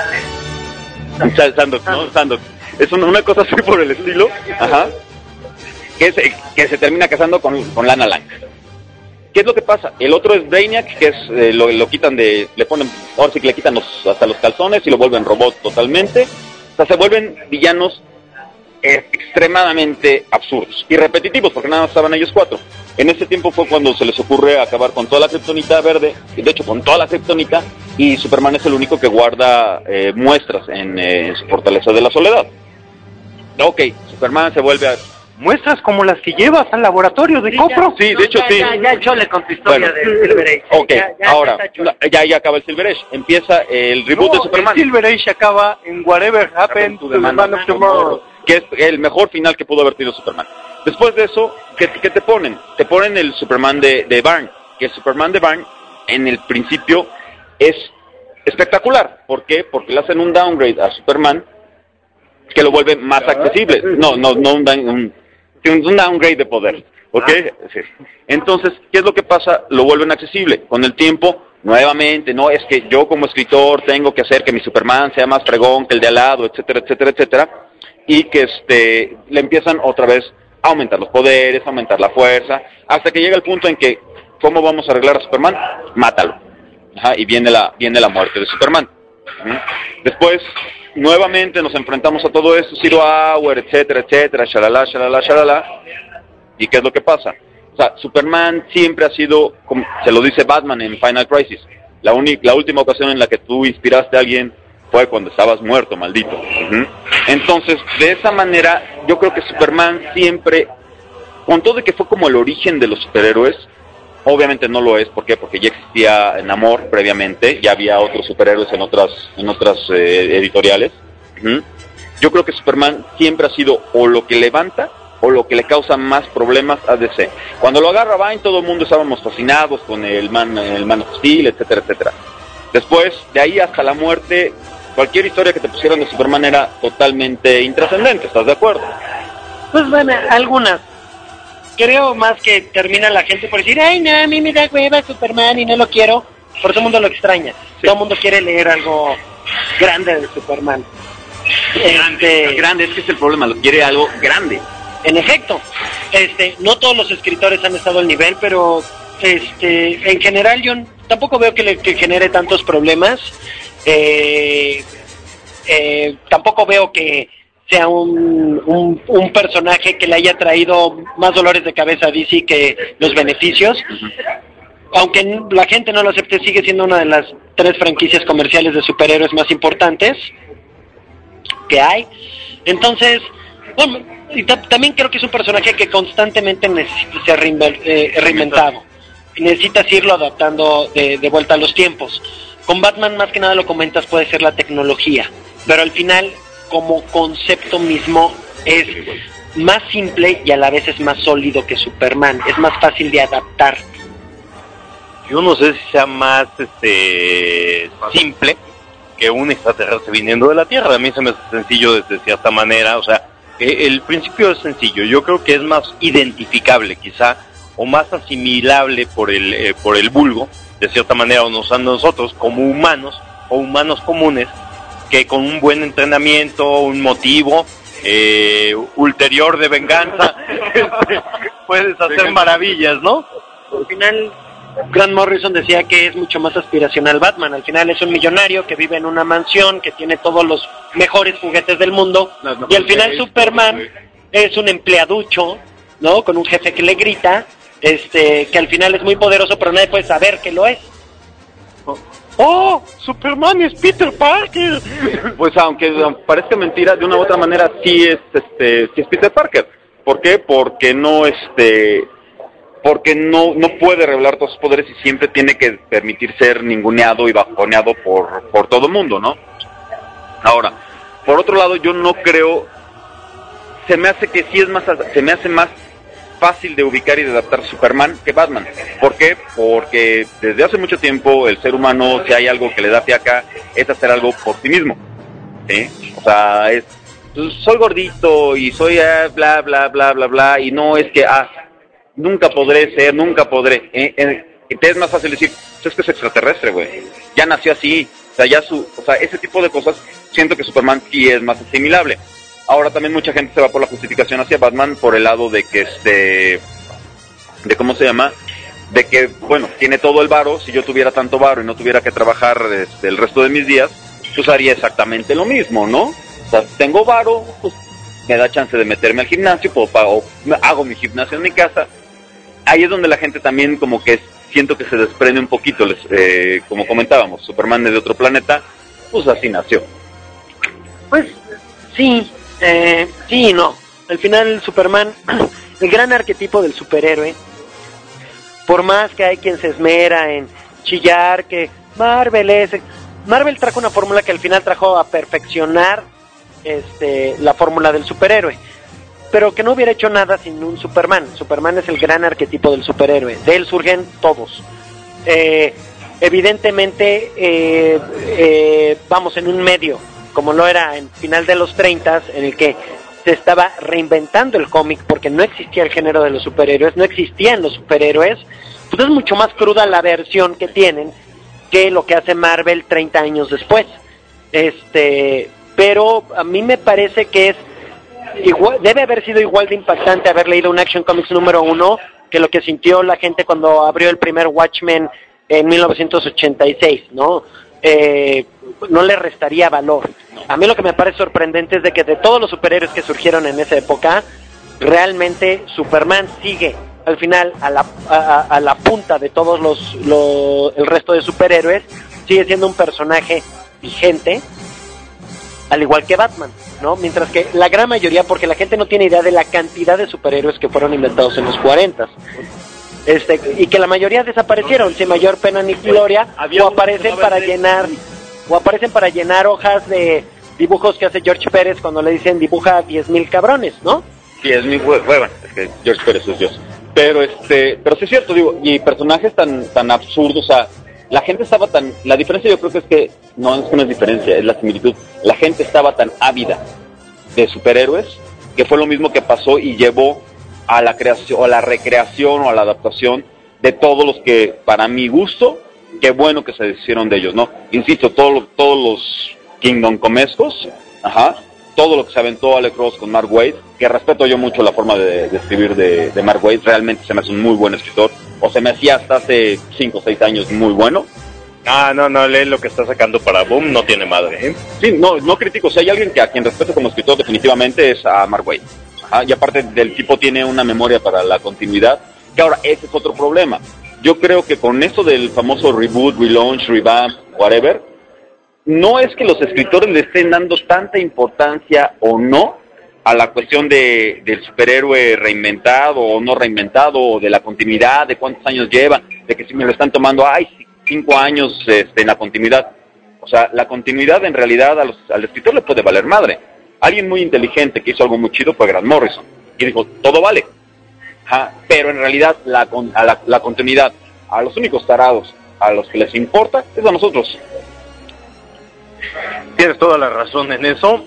Sandox, ¿no? Sandox. Es una cosa así por el estilo, ajá, que se termina casando con Lana Lang. ¿Qué es lo que pasa? El otro es Brainiac, que es lo quitan le ponen, ahora sí que le quitan hasta los calzones y lo vuelven robot totalmente. O sea, se vuelven villanos extremadamente absurdos y repetitivos, porque nada más estaban ellos cuatro. En ese tiempo fue cuando se les ocurre acabar con toda la kriptonita verde, de hecho con toda la kriptonita, y Superman es el único que guarda muestras en su fortaleza de la soledad. Ok, Superman se vuelve a... Muestras como las que llevas al laboratorio de Copro. Sí, de hecho sí. Ya chole con tu historia del Silver Age. Ok, ahora, ya acaba el Silver Age. Empieza el reboot de Superman. El Silver Age acaba en Whatever Happened to the Man of Tomorrow, que es el mejor final que pudo haber tenido Superman. Después de eso, ¿qué te ponen? Te ponen el Superman de Byrne, que el Superman de Byrne, en el principio, es espectacular. ¿Por qué? Porque le hacen un downgrade a Superman que lo vuelve más accesible. No un downgrade de poder, ¿ok? Sí. Entonces, ¿qué es lo que pasa? Lo vuelven accesible. Con el tiempo, nuevamente, no, es que yo como escritor tengo que hacer que mi Superman sea más fregón que el de al lado, etcétera, etcétera, etcétera, y que le empiezan otra vez a aumentar los poderes, a aumentar la fuerza, hasta que llega el punto en que, ¿cómo vamos a arreglar a Superman? Mátalo. Ajá, y viene la muerte de Superman. Después, nuevamente nos enfrentamos a todo esto, Zero Hour, etcétera, etcétera, shalala. ¿Y qué es lo que pasa? O sea, Superman siempre ha sido, como se lo dice Batman en Final Crisis, la última ocasión en la que tú inspiraste a alguien fue cuando estabas muerto, maldito. Entonces, de esa manera, yo creo que Superman siempre, con todo de que fue como el origen de los superhéroes, obviamente no lo es. ¿Por qué? Porque ya existía Namor previamente, ya había otros superhéroes en otras editoriales. Yo creo que Superman siempre ha sido o lo que levanta o lo que le causa más problemas a DC. Cuando lo agarra Vine, todo el mundo estábamos fascinados con el Man of Steel, etcétera, etcétera. Después, de ahí hasta la muerte, cualquier historia que te pusieran de Superman era totalmente intrascendente, ¿estás de acuerdo? Pues bueno, algunas. Creo más que termina la gente por decir, ay, no, a mí me da hueva Superman y no lo quiero. Por todo el mundo lo extraña. Sí. Todo el mundo quiere leer algo grande de Superman. Grande, es que es el problema, lo quiere algo grande. En efecto, no todos los escritores han estado al nivel, pero en general yo tampoco veo que genere tantos problemas. Tampoco veo que sea un personaje que le haya traído más dolores de cabeza a DC que los beneficios. Aunque la gente no lo acepte, sigue siendo una de las 3 franquicias comerciales de superhéroes más importantes que hay. Entonces, bueno, y también creo que es un personaje que constantemente necesita ser reinventado. Necesitas irlo adaptando de vuelta a los tiempos. Con Batman, más que nada lo comentas, puede ser la tecnología, pero al final, como concepto mismo, es más simple y a la vez es más sólido que Superman. Es más fácil de adaptar. Yo no sé si sea más simple que un extraterrestre viniendo de la Tierra. A mí se me hace sencillo de cierta manera. O sea, el principio es sencillo. Yo creo que es más identificable quizá, o más asimilable por el vulgo, de cierta manera, o nosotros como humanos o humanos comunes, que con un buen entrenamiento, un motivo ulterior de venganza, puedes hacer maravillas, ¿no? Al final, Grant Morrison decía que es mucho más aspiracional Batman. Al final es un millonario que vive en una mansión, que tiene todos los mejores juguetes del mundo, y al final Superman es un empleaducho, ¿no? Con un jefe que le grita, que al final es muy poderoso, pero nadie puede saber que lo es. ¡Oh! ¡Superman es Peter Parker! Pues aunque parezca mentira, de una u otra manera sí es Peter Parker. ¿Por qué? Porque no puede revelar todos sus poderes y siempre tiene que permitir ser ninguneado y bajoneado por todo el mundo, ¿no? Ahora, por otro lado, yo no creo, se me hace más fácil de ubicar y de adaptar Superman que Batman. ¿Por qué? Porque desde hace mucho tiempo el ser humano, si hay algo que le da fiaca, es hacer algo por sí mismo, ¿sí? O sea, soy gordito y soy bla, bla, bla, bla, bla, y no es que, nunca podré. Te es más fácil decir, es que es extraterrestre, güey. Ya nació así. O sea, ese tipo de cosas, siento que Superman sí es más asimilable. Ahora también mucha gente se va por la justificación hacia Batman por el lado de que de cómo se llama, de que, bueno, tiene todo el varo. Si yo tuviera tanto varo y no tuviera que trabajar el resto de mis días, pues haría exactamente lo mismo, ¿no? O sea, tengo varo, pues me da chance de meterme al gimnasio, o hago mi gimnasio en mi casa. Ahí es donde la gente también como que siento que se desprende un poquito, como comentábamos, Superman es de otro planeta, pues así nació. Pues sí, sí y no. Al final Superman, el gran arquetipo del superhéroe, por más que hay quien se esmera en chillar que Marvel trajo una fórmula que al final trajo a perfeccionar la fórmula del superhéroe, pero que no hubiera hecho nada sin un Superman. Superman es el gran arquetipo del superhéroe, de él surgen todos. Evidentemente, vamos en un medio, como lo era en final de los 30s, en el que se estaba reinventando el cómic porque no existía el género de los superhéroes, no existían los superhéroes, pues es mucho más cruda la versión que tienen que lo que hace Marvel 30 años después. Pero a mí me parece que es igual, debe haber sido igual de impactante haber leído un Action Comics número 1 que lo que sintió la gente cuando abrió el primer Watchmen en 1986, ¿no? No le restaría valor. A mí lo que me parece sorprendente es de que de todos los superhéroes que surgieron en esa época, realmente Superman sigue al final a la punta de todos el resto de superhéroes, sigue siendo un personaje vigente, al igual que Batman, ¿no? Mientras que la gran mayoría, porque la gente no tiene idea de la cantidad de superhéroes que fueron inventados en los 40s, y que la mayoría desaparecieron sin mayor pena ni gloria, o aparecen para llenar hojas de dibujos que hace George Pérez cuando le dicen dibuja 10,000 cabrones, ¿no? 10,000, bueno, es que George Pérez es Dios. Pero sí es cierto, digo, y personajes tan absurdos, o sea, la gente estaba la diferencia yo creo que es que no es diferencia, es la similitud. La gente estaba tan ávida de superhéroes que fue lo mismo que pasó y llevó a la creación, o a la recreación o a la adaptación de todos los que, para mi gusto, qué bueno que se deshicieron de ellos, ¿no? Insisto, todos los Kingdom Comescos, todo lo que se aventó Alex Ross con Mark Waid, que respeto yo mucho la forma de escribir de Mark Waid, realmente se me hace un muy buen escritor, o se me hacía hasta hace 5 o 6 años muy bueno. No, lee lo que está sacando para Boom, no tiene madre, ¿eh? Sí, no critico, si hay alguien a quien respeto como escritor definitivamente es a Mark Waid. Y aparte del tipo tiene una memoria para la continuidad, que ahora ese es otro problema. Yo creo que con esto del famoso reboot, relaunch, revamp, whatever, no es que los escritores le estén dando tanta importancia o no a la cuestión del superhéroe reinventado o no reinventado, o de la continuidad, de cuántos años lleva, de que si me lo están tomando, 5 años en la continuidad. O sea, la continuidad en realidad al escritor le puede valer madre. Alguien muy inteligente que hizo algo muy chido fue Grant Morrison, y dijo, todo vale. Pero en realidad la continuidad, a los únicos tarados a los que les importa, es a nosotros. Tienes toda la razón en eso.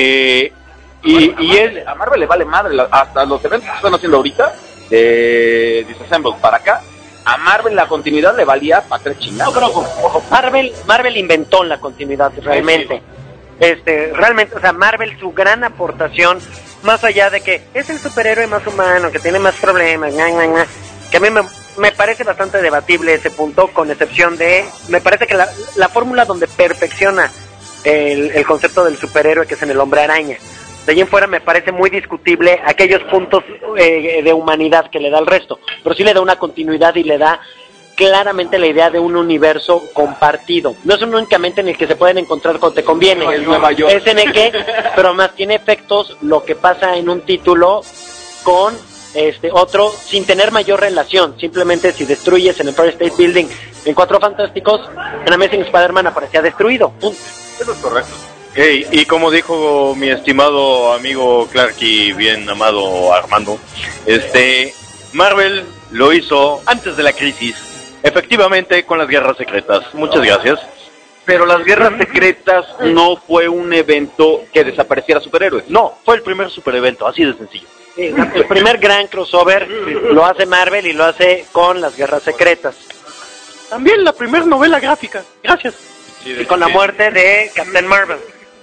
A Marvel le vale madre, hasta los eventos que están haciendo ahorita, de Disassemble para acá, a Marvel la continuidad le valía para 3 chingados. No, pero ojo, Marvel inventó la continuidad realmente. Realmente, o sea, Marvel, su gran aportación, más allá de que es el superhéroe más humano, que tiene más problemas, que a mí me parece bastante debatible ese punto, con excepción de, me parece que la fórmula donde perfecciona el concepto del superhéroe, que es en el Hombre Araña. De allí en fuera me parece muy discutible aquellos puntos de humanidad que le da al resto, pero sí le da una continuidad y le da claramente la idea de un universo compartido. No es únicamente en el que se pueden encontrar cuando te conviene, es en el que, pero más tiene efectos lo que pasa en un título con otro sin tener mayor relación. Simplemente si destruyes en Empire State Building en Cuatro Fantásticos, en Amazing Spider-Man aparecía destruido. Punto. Eso es correcto. Y como dijo mi estimado amigo Clark y bien amado Armando, Marvel lo hizo antes de la crisis, efectivamente, con las Guerras Secretas. Muchas gracias. Pero las Guerras Secretas no fue un evento que desapareciera superhéroes. No, fue el primer superevento, así de sencillo. Sí, el primer gran crossover lo hace Marvel y lo hace con las Guerras Secretas. También la primera novela gráfica. Gracias. Y con la muerte de Captain Marvel.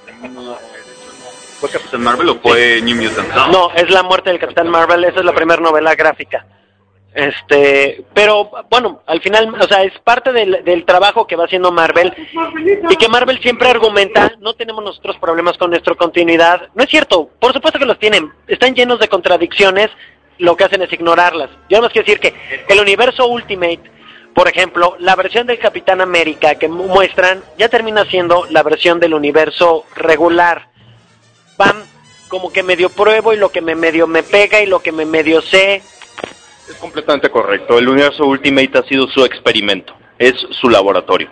¿Fue Captain Marvel o fue New Mutants? No, es la muerte del Capitán Marvel, esa es la primera novela gráfica. Pero bueno, al final, o sea, es parte del trabajo que va haciendo Marvel, y que Marvel siempre argumenta, no tenemos nosotros problemas con nuestra continuidad. No es cierto, por supuesto que los tienen, están llenos de contradicciones, lo que hacen es ignorarlas. Yo más quiero decir que el universo Ultimate, por ejemplo, la versión del Capitán América que muestran, ya termina siendo la versión del universo regular. Van como que medio pruebo, y lo que medio me pega, y lo que medio sé. Es completamente correcto. El universo Ultimate ha sido su experimento, es su laboratorio.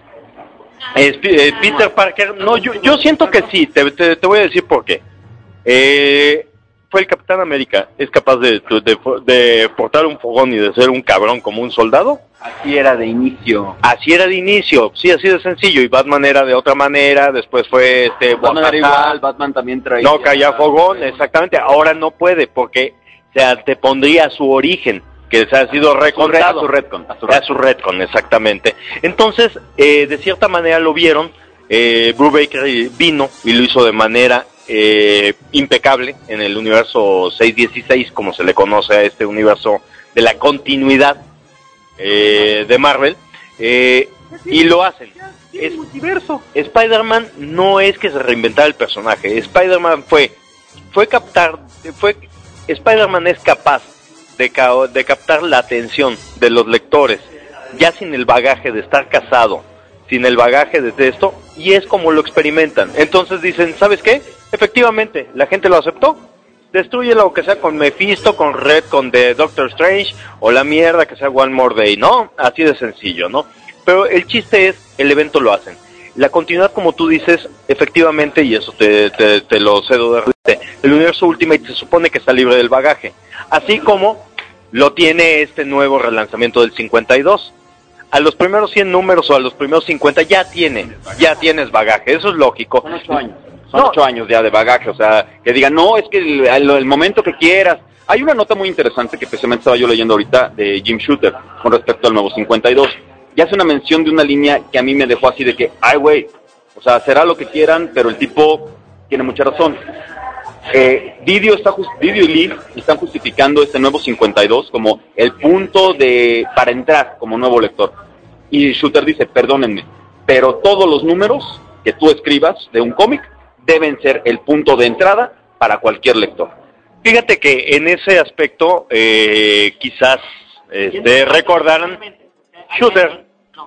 Peter Parker, no, yo siento que sí, te voy a decir por qué. Fue el Capitán América, es capaz de portar un fogón y de ser un cabrón como un soldado. Así era de inicio. Así era de inicio, sí, así de sencillo. Y Batman era de otra manera, después fue Batman era igual, Batman también traía. No, caía fogón, exactamente. Ahora no puede porque se antepondría a su origen, que se ha sido recontado. A su retcon, exactamente. Entonces, de cierta manera lo vieron. Brubaker vino y lo hizo de manera impecable en el universo 616, como se le conoce a este universo de la continuidad de Marvel, y lo hacen. Es multiverso. Spider-Man no es que se reinventara el personaje. Spider-Man Spider-Man es capaz de captar la atención de los lectores, ya sin el bagaje de estar casado, sin el bagaje de esto, y es como lo experimentan. Entonces dicen, ¿sabes qué? Efectivamente, la gente lo aceptó. Destruye lo que sea con Mephisto, con Red, con The Doctor Strange, o la mierda que sea One More Day, ¿no? Así de sencillo, ¿no? Pero el chiste es, el evento lo hacen. La continuidad, como tú dices, efectivamente, y eso te lo cedo de repente, el universo Ultimate se supone que está libre del bagaje, así como lo tiene este nuevo relanzamiento del 52. A los primeros 100 números o a los primeros 50 ya tienes bagaje, eso es lógico. Son 8 años ya de bagaje, o sea, que digan, no, es que el momento que quieras. Hay una nota muy interesante que precisamente estaba yo leyendo ahorita de Jim Shooter con respecto al nuevo 52. Y hace una mención de una línea que a mí me dejó así de que, ay, güey, o sea, será lo que quieran, pero el tipo tiene mucha razón. Didio y Lee están justificando este nuevo 52 como el punto para entrar como nuevo lector. Y Shooter dice, perdónenme, pero todos los números que tú escribas de un cómic deben ser el punto de entrada para cualquier lector. Fíjate que en ese aspecto quizás recordaran Shooter,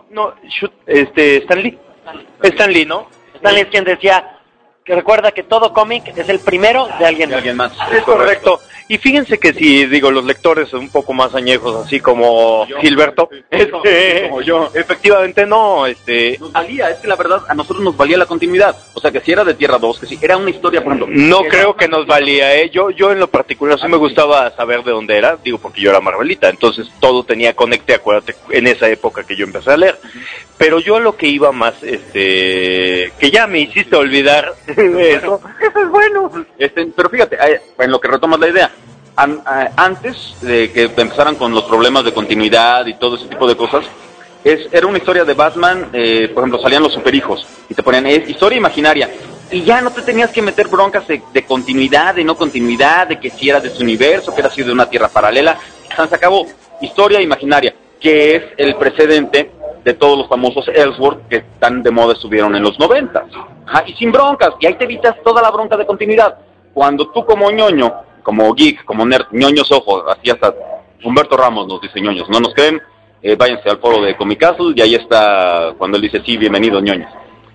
Stan Lee. Stan Lee, ¿no? Stan Lee es quien decía que recuerda que todo cómic es el primero de alguien más. Es correcto. Y fíjense que si, los lectores un poco más añejos, así como Gilberto, como yo. Efectivamente no, Nos valía, es que la verdad a nosotros nos valía la continuidad. O sea, que si era de Tierra 2, que si era una historia, por ejemplo. No creo que nos valía, Yo en lo particular sí me gustaba saber de dónde era, porque yo era Marvelita, entonces todo tenía conecte, acuérdate, en esa época que yo empecé a leer. Pero yo a lo que iba más, que ya me hiciste olvidar de eso es bueno. Pero fíjate, en lo que retomas la idea, antes de que empezaran con los problemas de continuidad y todo ese tipo de cosas, era una historia de Batman, por ejemplo, salían los superhijos y te ponían historia imaginaria y ya no te tenías que meter broncas de continuidad, de no continuidad, de que si era de su universo, que era sido de una tierra paralela. Se acabó. Historia imaginaria, que es el precedente de todos los famosos Elseworlds que tan de moda estuvieron en los 90. Y sin broncas, y ahí te evitas toda la bronca de continuidad. Cuando tú como ñoño, como geek, como nerd, ñoños ojos, así hasta Humberto Ramos nos dice ñoños, ¿no nos creen? Váyanse al foro de Comic Castle y ahí está cuando él dice, sí, bienvenido ñoños.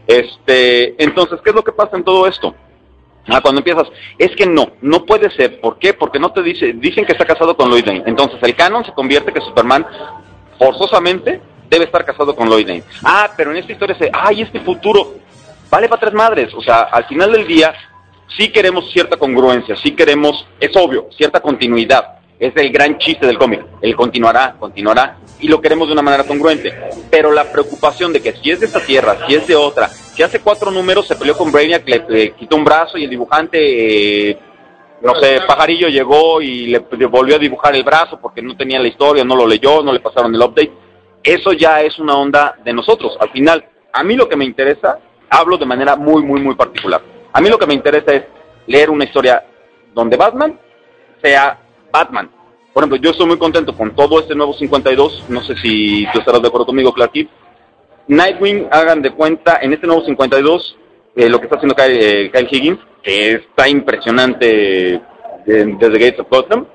Entonces, ¿qué es lo que pasa en todo esto? Cuando empiezas, es que no puede ser. ¿Por qué? Porque no te dicen que está casado con Lois Lane. Entonces el canon se convierte que Superman forzosamente debe estar casado con Lois Lane. Pero en esta historia este futuro vale para tres madres. O sea, al final del día sí queremos cierta congruencia, sí queremos, es obvio, cierta continuidad. Es el gran chiste del cómic. Él continuará, y lo queremos de una manera congruente. Pero la preocupación de que si es de esta tierra, si es de otra, si hace 4 números se peleó con Brainiac, le quitó un brazo y el dibujante, Pajarillo llegó y le volvió a dibujar el brazo porque no tenía la historia, no lo leyó, no le pasaron el update. Eso ya es una onda de nosotros. Al final, a mí lo que me interesa, hablo de manera muy, muy, muy particular. A mí lo que me interesa es leer una historia donde Batman sea Batman. Por ejemplo, yo estoy muy contento con todo este nuevo 52, no sé si tú estarás de acuerdo conmigo, Clark Kent. Nightwing, hagan de cuenta, en este nuevo 52, lo que está haciendo Kyle Higgins, que está impresionante desde Gates of Gotham.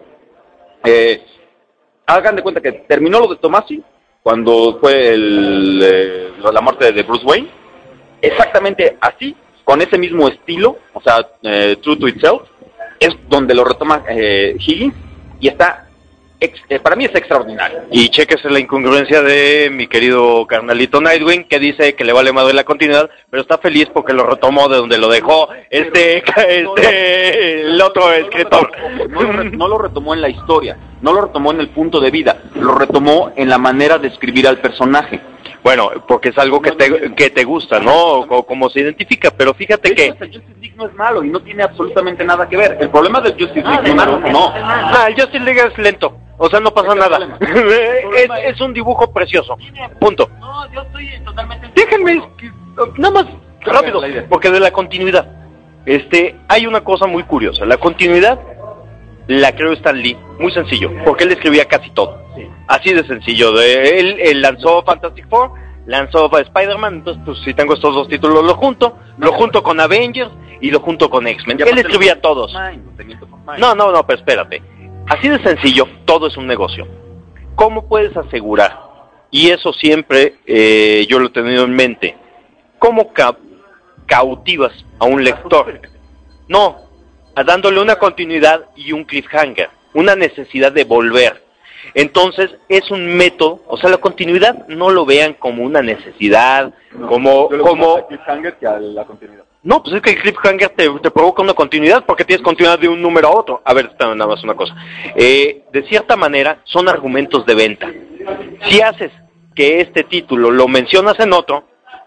Hagan de cuenta que terminó lo de Tomasi, cuando fue la muerte de Bruce Wayne, exactamente así, con ese mismo estilo, o sea, True to Itself, es donde lo retoma Higgins, y está, para mí es extraordinario. Y chequese la incongruencia de mi querido carnalito Nightwing, que dice que le vale madre la continuidad, pero está feliz porque lo retomó de donde lo dejó el otro escritor. No lo retomó en la historia, no lo retomó en el punto de vida, lo retomó en la manera de escribir al personaje. Bueno, porque es algo que te gusta, ¿no? Como se identifica, pero fíjate que... El Justice League no es malo y no tiene absolutamente nada que ver. El problema del Justice League no. El Justice League es lento, o sea, no pasa nada. Es un dibujo precioso, punto. No, yo estoy totalmente... Déjenme, nada más, rápido, porque de la continuidad. Hay una cosa muy curiosa, la continuidad la creó Stan Lee, muy sencillo, porque él escribía casi todo. Sí. Así de sencillo. Él lanzó Fantastic Four, lanzó Spider-Man, entonces pues si tengo estos dos títulos lo junto con Avengers y lo junto con X-Men. Él escribía todos. No, pero espérate. Así de sencillo, todo es un negocio. ¿Cómo puedes asegurar? Y eso siempre yo lo he tenido en mente. ¿Cómo cautivas a un lector? No, dándole una continuidad y un cliffhanger, una necesidad de volver. Entonces es un método, o sea, la continuidad no lo vean como una necesidad, como cliffhanger que a la continuidad. No, pues es que el cliffhanger te provoca una continuidad porque tienes continuidad de un número a otro. A ver, nada más una cosa. De cierta manera son argumentos de venta. Si haces que este título lo mencionas en otro,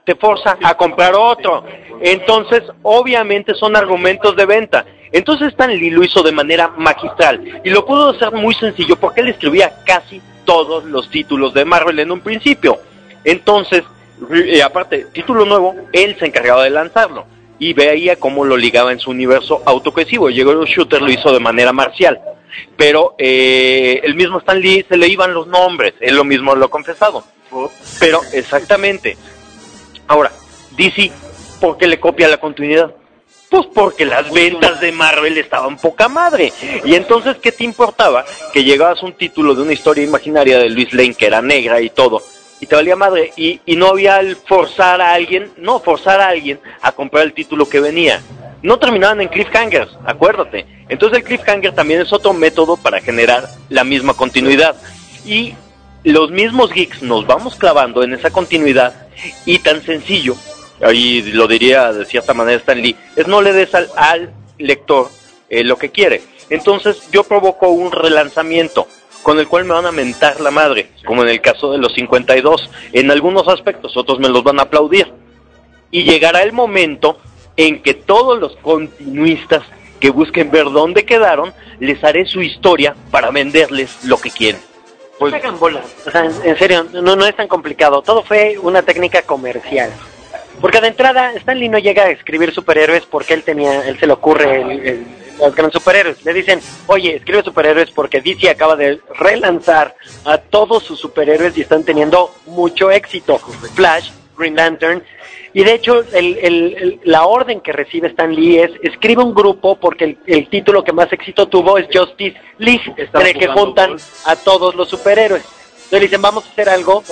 te forza a comprar otro. Entonces, obviamente son argumentos de venta. Entonces Stan Lee lo hizo de manera magistral y lo pudo hacer muy sencillo porque él escribía casi todos los títulos de Marvel en un principio. Entonces, aparte, título nuevo, él se encargaba de lanzarlo y veía cómo lo ligaba en su universo autocohesivo. Llegó Shooter, lo hizo de manera marcial, pero el mismo Stan Lee se le iban los nombres, él lo mismo lo ha confesado. Pero exactamente. Ahora, DC, ¿por qué le copia la continuidad? Pues porque las ventas de Marvel estaban poca madre. Y entonces, ¿qué te importaba? Que llegabas a un título de una historia imaginaria de Lois Lane que era negra y todo, y te valía madre, y no había el forzar a alguien a comprar el título que venía. No terminaban en cliffhangers, acuérdate. Entonces el cliffhanger también es otro método para generar la misma continuidad. Y los mismos geeks nos vamos clavando en esa continuidad, y tan sencillo, ahí lo diría de cierta manera Stan Lee, es no le des al lector lo que quiere. Entonces yo provoco un relanzamiento con el cual me van a mentar la madre, como en el caso de los 52, en algunos aspectos, otros me los van a aplaudir. Y llegará el momento en que todos los continuistas que busquen ver dónde quedaron, les haré su historia para venderles lo que quieren. Pues hagan bolas. O sea, en serio, no es tan complicado. Todo fue una técnica comercial. Porque de entrada, Stan Lee no llega a escribir superhéroes porque él se le ocurre los gran superhéroes. Le dicen, oye, escribe superhéroes porque DC acaba de relanzar a todos sus superhéroes y están teniendo mucho éxito. Flash, Green Lantern. Y de hecho, la orden que recibe Stan Lee es, escribe un grupo porque el título que más éxito tuvo es Justice League, en el que juntan a todos los superhéroes. Entonces dicen, vamos a hacer algo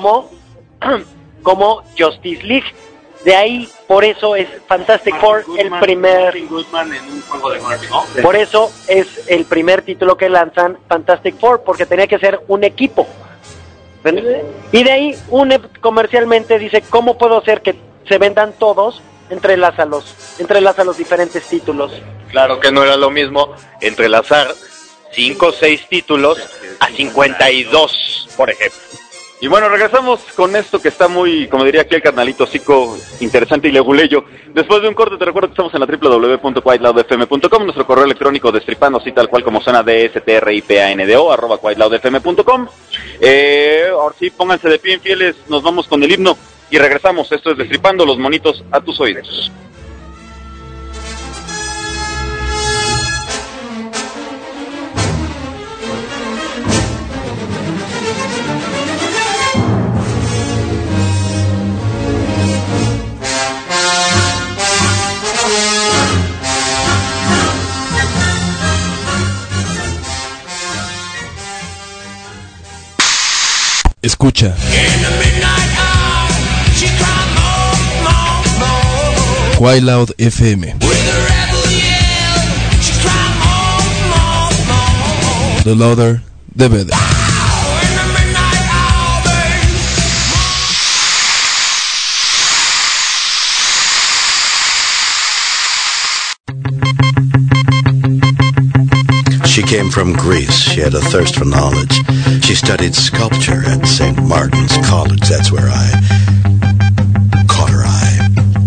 como Justice League. De ahí, por eso es Fantastic Four el primer... En un juego de Marvel, ¿no? Por eso es el primer título que lanzan Fantastic Four, porque tenía que ser un equipo. Y de ahí, comercialmente dice, ¿cómo puedo hacer que se vendan todos? Entrelaza los diferentes títulos. Claro que no era lo mismo entrelazar 5 o 6 títulos a 52, por ejemplo. Y bueno, regresamos con esto que está muy, como diría aquí el carnalito Zico, interesante y leguleyo. Después de un corte te recuerdo que estamos en la www.quieloudfm.com, nuestro correo electrónico destripando, así tal cual como suena, DSTRIPANDO, @quieloudfm.com. Ahora sí, pónganse de pie, infieles, nos vamos con el himno y regresamos. Esto es Destripando, los monitos a tus oídos. Escucha. Quieloud FM. The louder, the better. She came from Greece. She had a thirst for knowledge. She studied sculpture at St. Martin's College. That's where I caught her eye.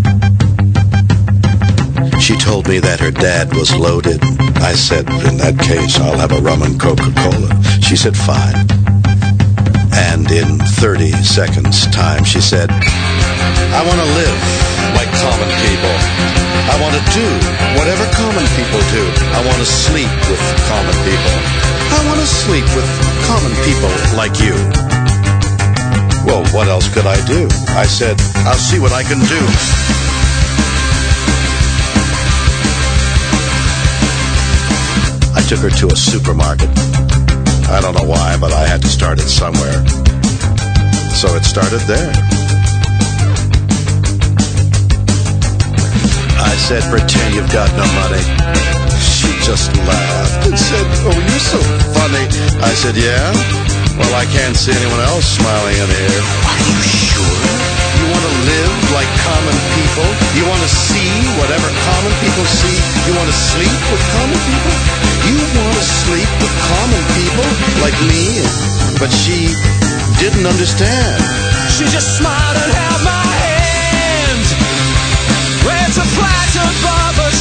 She told me that her dad was loaded. I said, in that case, I'll have a rum and Coca-Cola. She said, fine. And in 30 seconds time, she said, I want to live like common people. I want to do whatever common people do. I want to sleep with common people. I want to sleep with common people like you. Well, what else could I do? I said, I'll see what I can do. I took her to a supermarket. I don't know why, but I had to start it somewhere. So it started there. I said, pretend you've got no money. She just laughed and said, oh, you're so funny. I said, yeah? Well, I can't see anyone else smiling in here. Are you sure? You want to live like common people? You want to see whatever common people see? You want to sleep with common people? You want to sleep with common people like me? But she didn't understand. She just smiled and held my hand.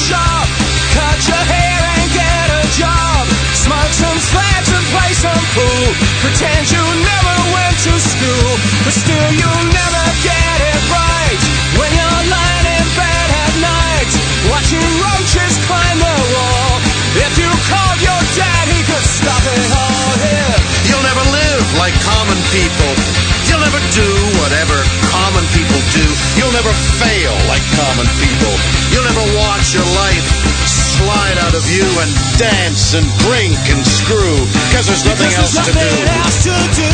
shop, cut your hair and get a job, smoke some fags and play some pool, pretend you never went to school, but still you'll never get it right when you're lying in bed at night, watching roaches climb the wall. If you called your dad, he could stop it all here. You'll never live like common people. You'll never do whatever common people do. You'll never fail like common people. You'll never watch your life slide out of you and dance and drink and screw, because there's nothing else to do.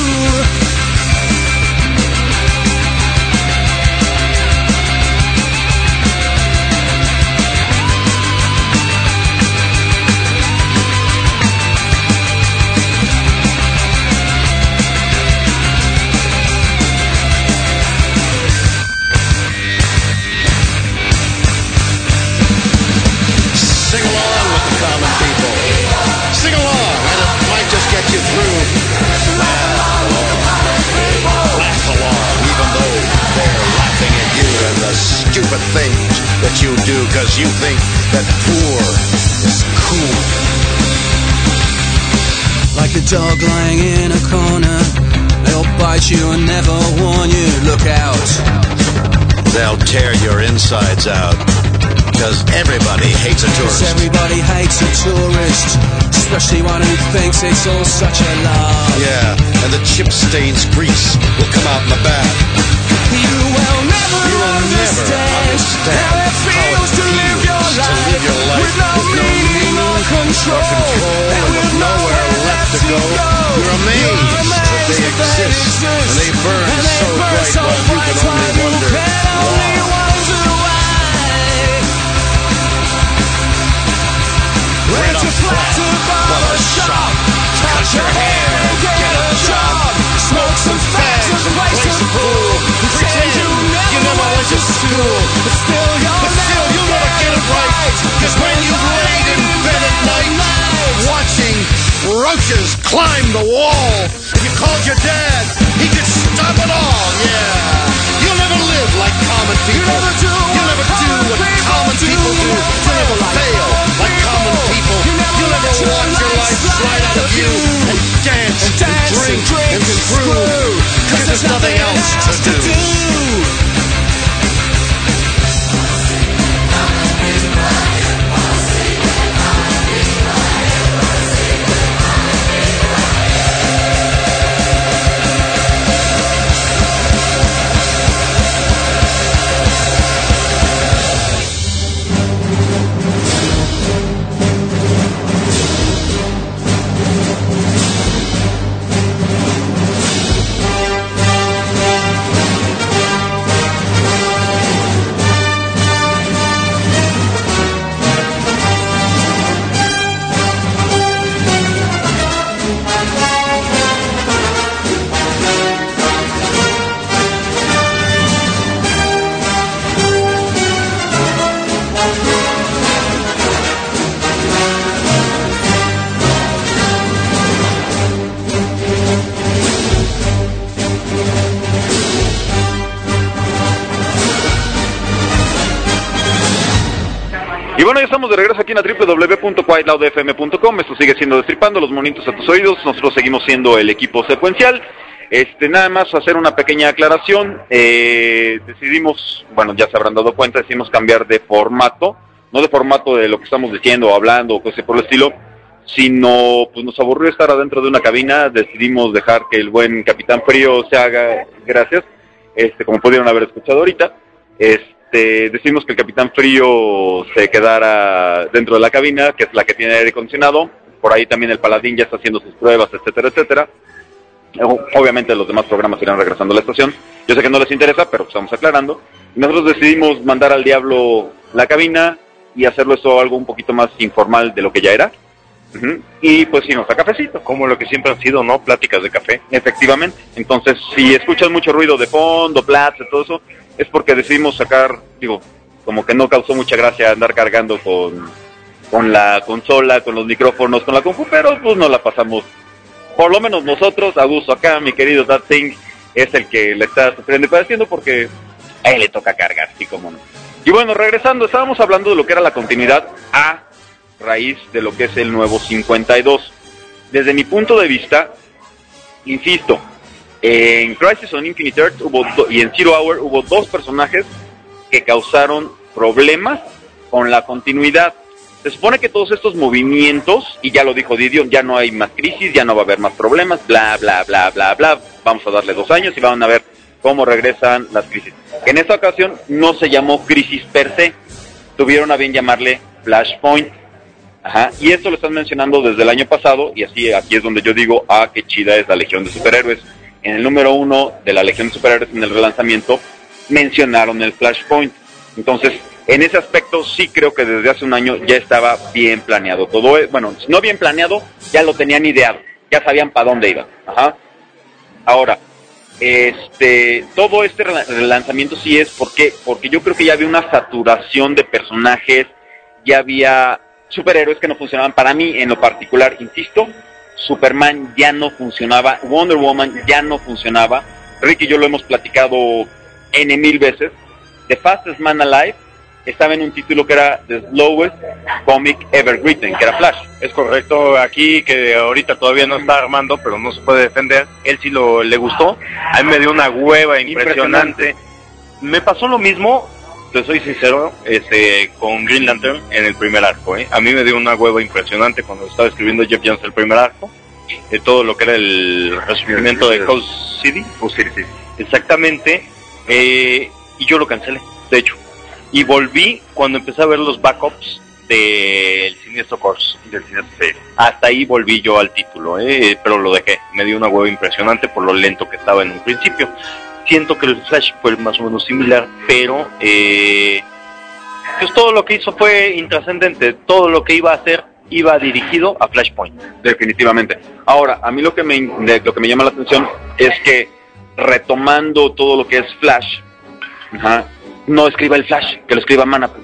Stupid things that you do because you think that poor is cool. Like a dog lying in a corner, they'll bite you and never warn you. Look out. They'll tear your insides out because everybody hates a tourist. Everybody hates a tourist, especially one who thinks it's all such a lie. Yeah, and the chip stains grease will come out in the bath. You will never understand how it feels to live your life with no meaning or control, and with nowhere left to go. You're amazed that they exist, and they burn so bright while you can only wonder why. Rent a flat to barber shop, cut your hair and get a job, smoke some fags and play some pool, pretend you never went to school, but still you'll never get it right, because when you laid in bed at night watching roaches climb the wall, if you called your dad, he could stop it all. Yeah, you'll never live like common people. You'll never do what common people do. You'll never fail like common people. You'll never watch your life slide out of you and dance and drink and screw, because there's nothing else to do. Y bueno, ya estamos de regreso aquí en la www.quietloudfm.com. Esto sigue siendo Destripando, los monitos a tus oídos. Nosotros seguimos siendo el equipo secuencial. Nada más hacer una pequeña aclaración. Decidimos, bueno, ya se habrán dado cuenta, decidimos cambiar de formato. No de formato de lo que estamos diciendo o hablando o cosas por el estilo, sino pues nos aburrió estar adentro de una cabina. Decidimos dejar que el buen Capitán Frío se haga, gracias, como pudieron haber escuchado ahorita. Decidimos que el Capitán Frío se quedara dentro de la cabina, que es la que tiene aire acondicionado. Por ahí también el Paladín ya está haciendo sus pruebas, etcétera, etcétera. Obviamente los demás programas irán regresando a la estación. Yo sé que no les interesa, pero estamos aclarando. Nosotros decidimos mandar al diablo la cabina y hacerlo eso algo un poquito más informal de lo que ya era. Y pues irnos a cafecito. Como lo que siempre han sido, ¿no? Pláticas de café. Efectivamente. Entonces, si escuchas mucho ruido de fondo, plats y todo eso, es porque decidimos sacar, como que no causó mucha gracia andar cargando con la consola, con los micrófonos, con la compu, pero pues nos la pasamos, por lo menos nosotros, a gusto acá. Mi querido That Thing es el que le está sufriendo y padeciendo porque a él le toca cargar, sí, como no. Y bueno, regresando, estábamos hablando de lo que era la continuidad a raíz de lo que es el nuevo 52. Desde mi punto de vista, insisto, en Crisis on Infinite Earths y en Zero Hour hubo dos personajes que causaron problemas con la continuidad. Se supone que todos estos movimientos, y ya lo dijo Didio, ya no hay más crisis, ya no va a haber más problemas, bla, bla, bla, bla, bla. Vamos a darle 2 años y van a ver cómo regresan las crisis. En esta ocasión no se llamó crisis per se, tuvieron a bien llamarle Flashpoint. Ajá. Y esto lo están mencionando desde el año pasado, y así aquí es donde yo digo, qué chida es la Legión de Superhéroes. En el número 1 de la Legión de Superhéroes, en el relanzamiento, mencionaron el Flashpoint. Entonces, en ese aspecto sí creo que desde hace un año ya estaba bien planeado todo. Bueno, si no bien planeado, ya lo tenían ideado, ya sabían para dónde iban. Ajá. Ahora, todo este relanzamiento sí es porque yo creo que ya había una saturación de personajes, ya había superhéroes que no funcionaban. Para mí, en lo particular, insisto, Superman ya no funcionaba, Wonder Woman ya no funcionaba. Rick y yo lo hemos platicado N mil veces. The Fastest Man Alive estaba en un título que era The Slowest Comic Ever Written, que era Flash. Es correcto, aquí que ahorita todavía no está Armando, pero no se puede defender, él sí le gustó, a mí me dio una hueva impresionante. Me pasó lo mismo, te soy sincero, con Green Lantern en el primer arco, a mí me dio una hueva impresionante cuando estaba escribiendo Jeff Jones el primer arco, de todo lo que era el resurgimiento de Coast City, exactamente, y yo lo cancelé, de hecho. Y volví cuando empecé a ver los backups del Siniestro Corps. Hasta ahí volví yo al título, pero lo dejé. Me dio una hueva impresionante por lo lento que estaba en un principio. Siento que el Flash fue más o menos similar, pero pues todo lo que hizo fue intrascendente. Todo lo que iba a hacer iba dirigido a Flashpoint. Definitivamente. Ahora, a mí lo que me llama la atención es que, retomando todo lo que es Flash, no escriba el Flash, que lo escriba Manapul.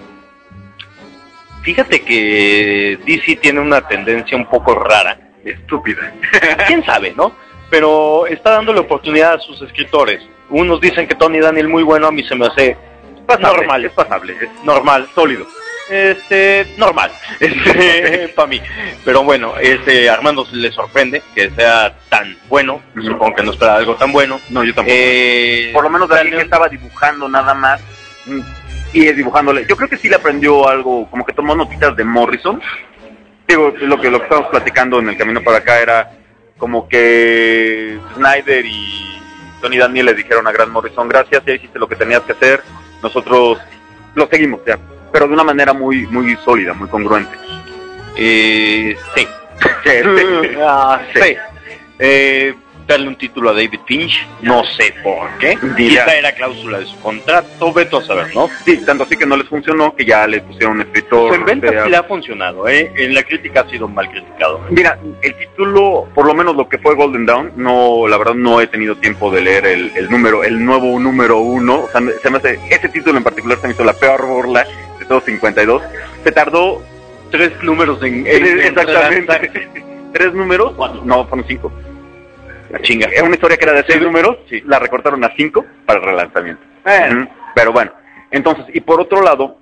Fíjate que DC tiene una tendencia un poco rara, estúpida. ¿Quién sabe, no? Pero está dándole oportunidad a sus escritores. Unos dicen que Tony Daniel muy bueno, a mí se me hace normal. Es pasable, es normal, sólido. Normal, para mí. Pero bueno, Armando le sorprende que sea tan bueno. Supongo que no espera algo tan bueno. No, yo tampoco. Por lo menos Daniel que estaba dibujando nada más. Y dibujándole. Yo creo que sí le aprendió algo, como que tomó notitas de Morrison. Digo, lo que estábamos platicando en el camino para acá era como que Snyder y Tony Daniel le dijeron a Grant Morrison, gracias, ya hiciste lo que tenías que hacer, nosotros lo seguimos ya, pero de una manera muy muy sólida, muy congruente. Sí. Darle un título a David Finch, no sé por qué. Quizá era cláusula de su contrato, vete a saber, ¿no? Sí, tanto así que no les funcionó, que ya le pusieron un escritor. Pues en venta sí le ha funcionado, en la crítica ha sido mal criticado. Mira, el título, por lo menos lo que fue Golden Dawn, no, la verdad no he tenido tiempo de leer el nuevo número 1, o sea, se me hace, ese título en particular se me hizo la peor burla de todos 52, se tardó 3 números en exactamente, 3 números, no, fueron 5. La chinga. Es una historia que era de 6 números, sí, la recortaron a 5 para el relanzamiento. Pero bueno, entonces, y por otro lado,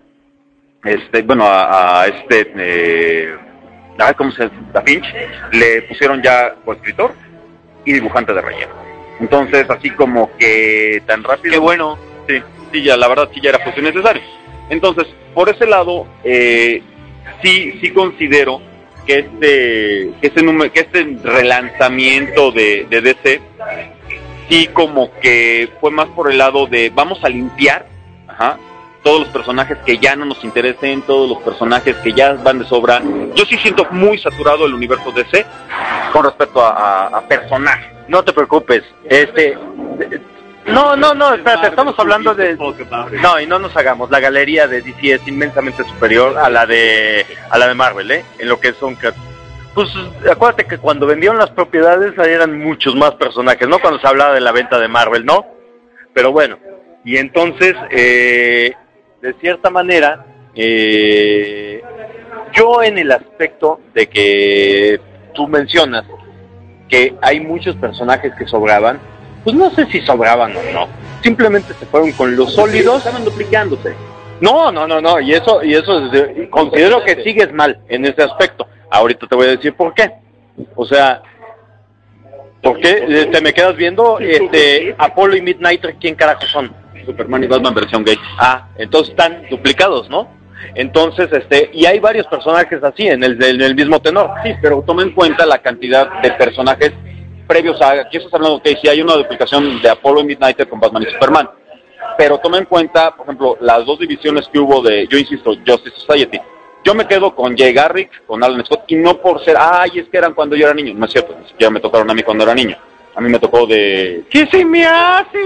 ¿cómo se llama? A Finch le pusieron ya coescritor y dibujante de relleno. Entonces, así como que tan rápido. Qué bueno. Sí, ya, la verdad sí ya era justo y necesario. Entonces, por ese lado, sí considero que este relanzamiento de DC sí como que fue más por el lado de vamos a limpiar todos los personajes que ya no nos interesen, todos los personajes que ya van de sobra. Yo sí siento muy saturado el universo DC con respecto a personajes. No te preocupes, No, espérate, estamos hablando de... No, y no nos hagamos, la galería de DC es inmensamente superior a la de Marvel, en lo que son... Pues acuérdate que cuando vendieron las propiedades ahí eran muchos más personajes, ¿no? Cuando se hablaba de la venta de Marvel, ¿no? Pero bueno, y entonces, de cierta manera, yo en el aspecto de que tú mencionas que hay muchos personajes que sobraban, pues no sé si sobraban o no. Simplemente se fueron con los sólidos. Estaban duplicándose. No, y eso considero que sigues mal en ese aspecto. Ahorita te voy a decir por qué. O sea, ¿por qué te me quedas viendo Apolo y Midnighter? ¿Quién carajo son? Superman y Batman versión gay. Entonces están duplicados, ¿no? Entonces, y hay varios personajes así en el mismo tenor. Sí, pero toma en cuenta la cantidad de personajes previos a... Aquí estás hablando que si hay una duplicación de Apolo y Midnighter con Batman y Superman. Pero toma en cuenta, por ejemplo, las dos divisiones que hubo de, yo insisto, Justice Society. Yo me quedo con Jay Garrick, con Alan Scott, y no por ser, es que eran cuando yo era niño. No es cierto, ni siquiera me tocaron a mí cuando era niño. A mí me tocó de... ¿Qué se me hace?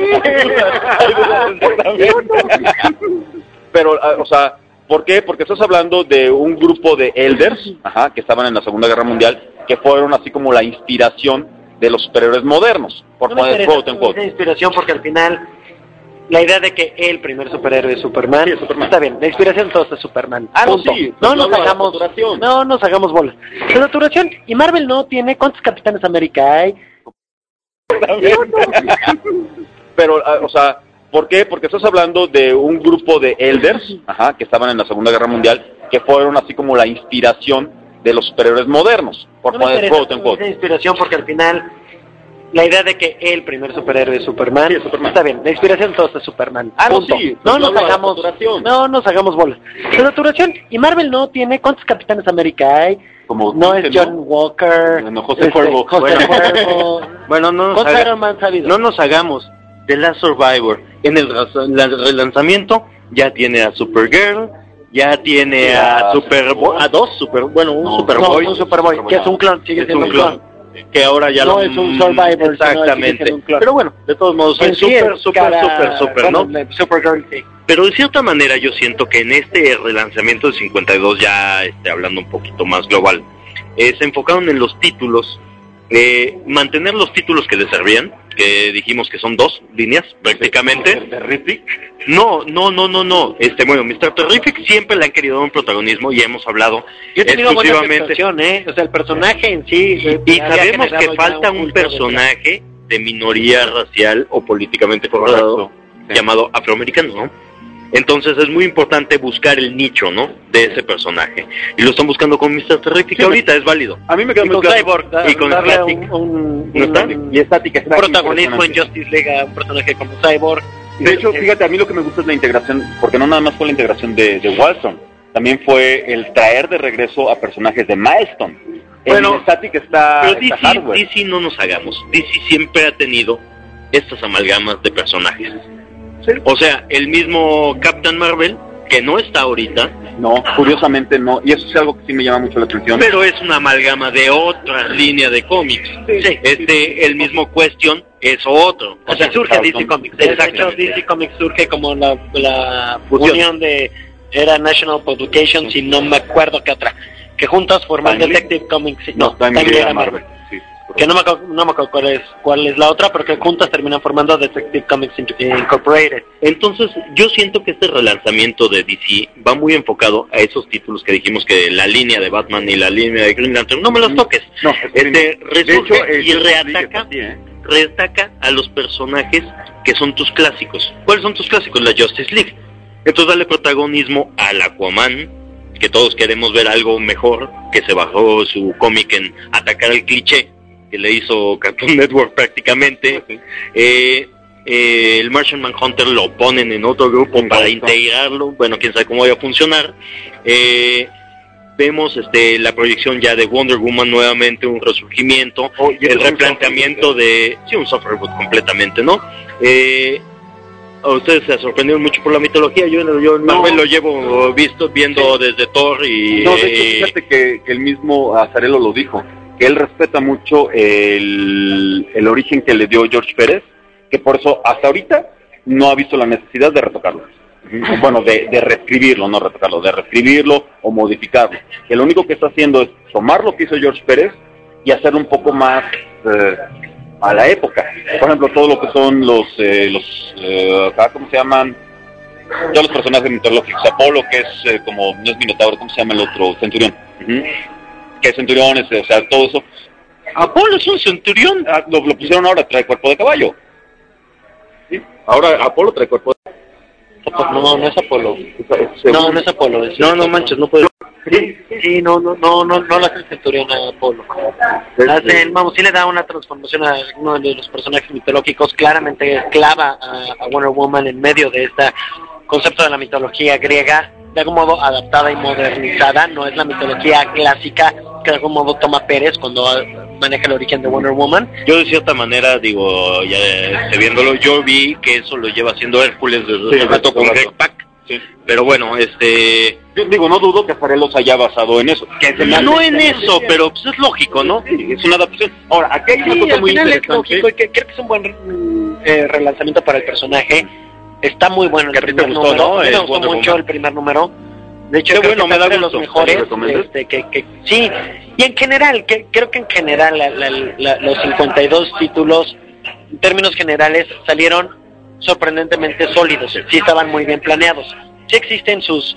Pero, o sea, ¿por qué? Porque estás hablando de un grupo de elders, que estaban en la Segunda Guerra Mundial, que fueron así como la inspiración de los superhéroes modernos. Por poner quote en quote. Esa inspiración porque al final... La idea de que el primer superhéroe es Superman, está bien, la inspiración de todos es Superman. No nos hagamos bolas. La saturación, y Marvel no tiene, ¿cuántos Capitanes América hay? Pero, o sea, ¿por qué? Porque estás hablando de un grupo de elders, que estaban en la Segunda Guerra Mundial, que fueron así como la inspiración de los superhéroes modernos. Por poner quote en quote. Esa inspiración porque al final... La idea de que el primer superhéroe es Superman, está bien, la inspiración de todos es Superman. No nos hagamos bolas. La saturación, y Marvel no tiene, ¿cuántos Capitanes América hay? No es John Walker, José Cuervo. Bueno, no nos hagamos. The Last Survivor, en el relanzamiento, ya tiene a Supergirl, ya tiene a Superboy, un Superboy, que es un clon, sigue siendo un clon. Que ahora ya no es un Survivor, exactamente, pero bueno, de todos modos es super, ¿no? Supergirl, sí. Pero de cierta manera yo siento que en este relanzamiento de 52, ya hablando un poquito más global, se enfocaron en los títulos, mantener los títulos que les servían, que dijimos que son 2 líneas prácticamente. ¿Terrific? No. Bueno, Mr. Terrific siempre le han querido dar un protagonismo y hemos hablado exclusivamente. O sea, el personaje en sí. Y sabemos que falta un personaje de minoría racial o políticamente correcto, llamado afroamericano, ¿no? Entonces es muy importante buscar el nicho, ¿no? De ese personaje. Y lo están buscando con Mr. Terrific ahorita, es válido. A mí me queda muy claro. Cyborg, y con Static. ¿No está? Y Static está protagonismo en Justice League, un personaje como Cyborg. De hecho, fíjate, a mí lo que me gusta es la integración, porque no nada más fue la integración de Wildstorm, también fue el traer de regreso a personajes de Milestone. Bueno, Static está... Pero DC no nos hagamos. DC siempre ha tenido estas amalgamas de personajes. ¿Sí? O sea, el mismo Captain Marvel, que no está ahorita. No, curiosamente no, y eso es algo que sí me llama mucho la atención. Pero es una amalgama de otra línea de cómics. Sí. El mismo Question es otro. O sea, surge DC Comics. De hecho, DC Comics surge como la unión de... Era National Publications y no me acuerdo qué otra. Que juntas forman Detective Comics. No, Timely era Marvel. Sí. Que no me acuerdo cuál es la otra, pero que juntas terminan formando Detective Comics Incorporated. Entonces, yo siento que este relanzamiento de DC va muy enfocado a esos títulos que dijimos que la línea de Batman y la línea de Green Lantern, no me los toques. No, resurge y reataca a los personajes que son tus clásicos. ¿Cuáles son tus clásicos? La Justice League. Entonces dale protagonismo al Aquaman, que todos queremos ver algo mejor, que se bajó su cómic en atacar el cliché que le hizo Cartoon Network prácticamente. El Martian Manhunter lo ponen en otro grupo para integrarlo, bueno, quién sabe cómo vaya a funcionar. Vemos la proyección ya de Wonder Woman, nuevamente un resurgimiento, el replanteamiento de... Sí, un soft reboot completamente, ¿no? Ustedes se sorprendieron mucho por la mitología. Yo en Marvel lo llevo viendo desde Thor y... No, de hecho, fíjate que el mismo Azarello lo dijo, que él respeta mucho el origen que le dio George Pérez, que por eso hasta ahorita no ha visto la necesidad de retocarlo. Bueno, de reescribirlo, no retocarlo, de reescribirlo o modificarlo. Que lo único que está haciendo es tomar lo que hizo George Pérez y hacerlo un poco más... a la época. Por ejemplo, todo lo que son los ¿cómo se llaman? Todos los personajes mitológicos. Apolo, que es como, no es Minotauro, ¿cómo se llama el otro? Centurión. Que es Centurión, o sea, todo eso. Apolo es un centurión. Lo pusieron ahora, trae cuerpo de caballo. ¿Sí? Ahora Apolo trae cuerpo de... No es Apolo. No es Apolo. No manches, no puedo. Sí, no la hace el Centurión a Apolo. Sí le da una transformación a uno de los personajes mitológicos, claramente clava a Wonder Woman en medio de este concepto de la mitología griega, de algún modo adaptada y modernizada. No es la mitología clásica que de algún modo toma Pérez cuando maneja el origen de Wonder Woman. Yo de cierta manera, digo, ya viéndolo, yo vi que eso lo lleva haciendo Hércules desde el rato con Greg Pak. Sí. Pero bueno, yo digo, no dudo que Farelos haya basado en eso. No en eso, pero pues es lógico, ¿no? Es una adaptación. Ahora, aquí hay una cosa muy interesante. Es lógico, y creo que es un buen relanzamiento para el personaje. Está muy bueno el primer número. ¿No? Me gustó mucho el primer número. De hecho, creo que me da de los mejores. Sí, y en general, creo que en general los 52 títulos, en términos generales, salieron sorprendentemente sólidos. Sí estaban muy bien planeados. Sí existen sus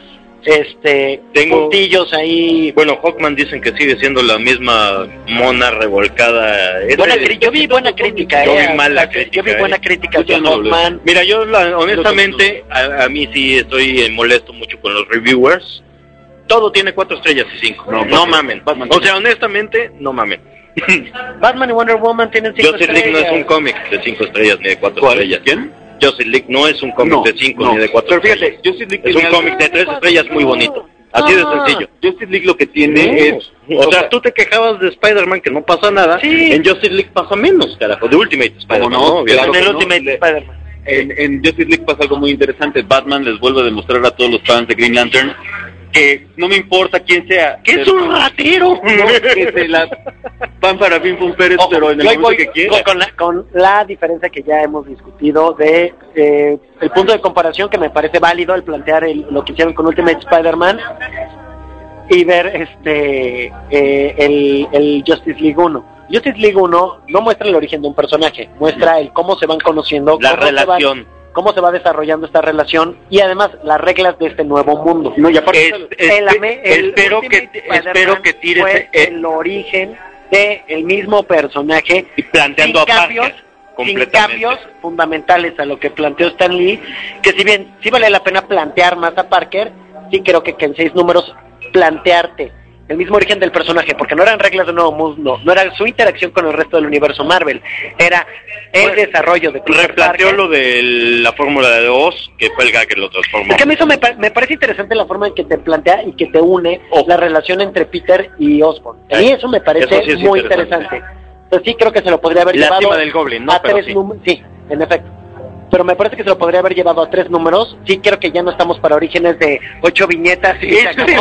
puntillos ahí. Bueno, Hawkman dicen que sigue siendo la misma mona revolcada. Yo vi buena crítica. Yo vi mala crítica. Yo vi buena crítica de Hawkman. Mira, yo honestamente, a mí sí estoy molesto mucho con los reviewers. Todo tiene 4 estrellas y 5. No mamen. O sea, honestamente, no mamen. Batman y Wonder Woman tienen 5 estrellas. Justice League no es un cómic de 5 estrellas ni de 4 estrellas. ¿Quién? Justice League no es un cómic de 5 ni de 4 pero fíjate, Justice League es un cómic de 3 estrellas muy bonito. Así de sencillo. Justice League lo que tiene es... O sea, tú te quejabas de Spider-Man que no pasa nada. Sí. En Justice League pasa menos, carajo. De Ultimate Spider-Man, ¿no? Claro, en el Ultimate Spider-Man. En Justice League pasa algo muy interesante. Batman les vuelve a demostrar a todos los fans de Green Lantern que no me importa quién sea. ¡Que es un ratero! No, que se la van para fin Pum Pérez, pero en el momento que quiera. Con la diferencia que ya hemos discutido de el punto de comparación que me parece válido al plantear lo que hicieron con Ultimate Spider-Man y ver el Justice League 1. Justice League 1 no muestra el origen de un personaje, muestra el cómo se van conociendo, la relación. Cómo se va desarrollando esta relación y además las reglas de este nuevo mundo. No, y aparte espero que tires fue el origen de el mismo personaje y planteando a Parker sin cambios fundamentales a lo que planteó Stan Lee, que si bien sí vale la pena plantear más a Parker, sí creo que en 6 números plantearte el mismo origen del personaje, porque no eran reglas de nuevo mundo, no era su interacción con el resto del universo Marvel, era el desarrollo de Peter replanteó Parker. Lo de la fórmula de Oz, que fue el gag que lo transformó. Es que a mí eso me parece interesante la forma en que te plantea y que te une la relación entre Peter y Osborn. A mí eso me parece eso sí muy interesante. Entonces sí creo que se lo podría haber llevado cima del Goblin, ¿no? A 3 números. Sí, en efecto. Pero me parece que se lo podría haber llevado a 3 números. Sí creo que ya no estamos para orígenes de 8 viñetas y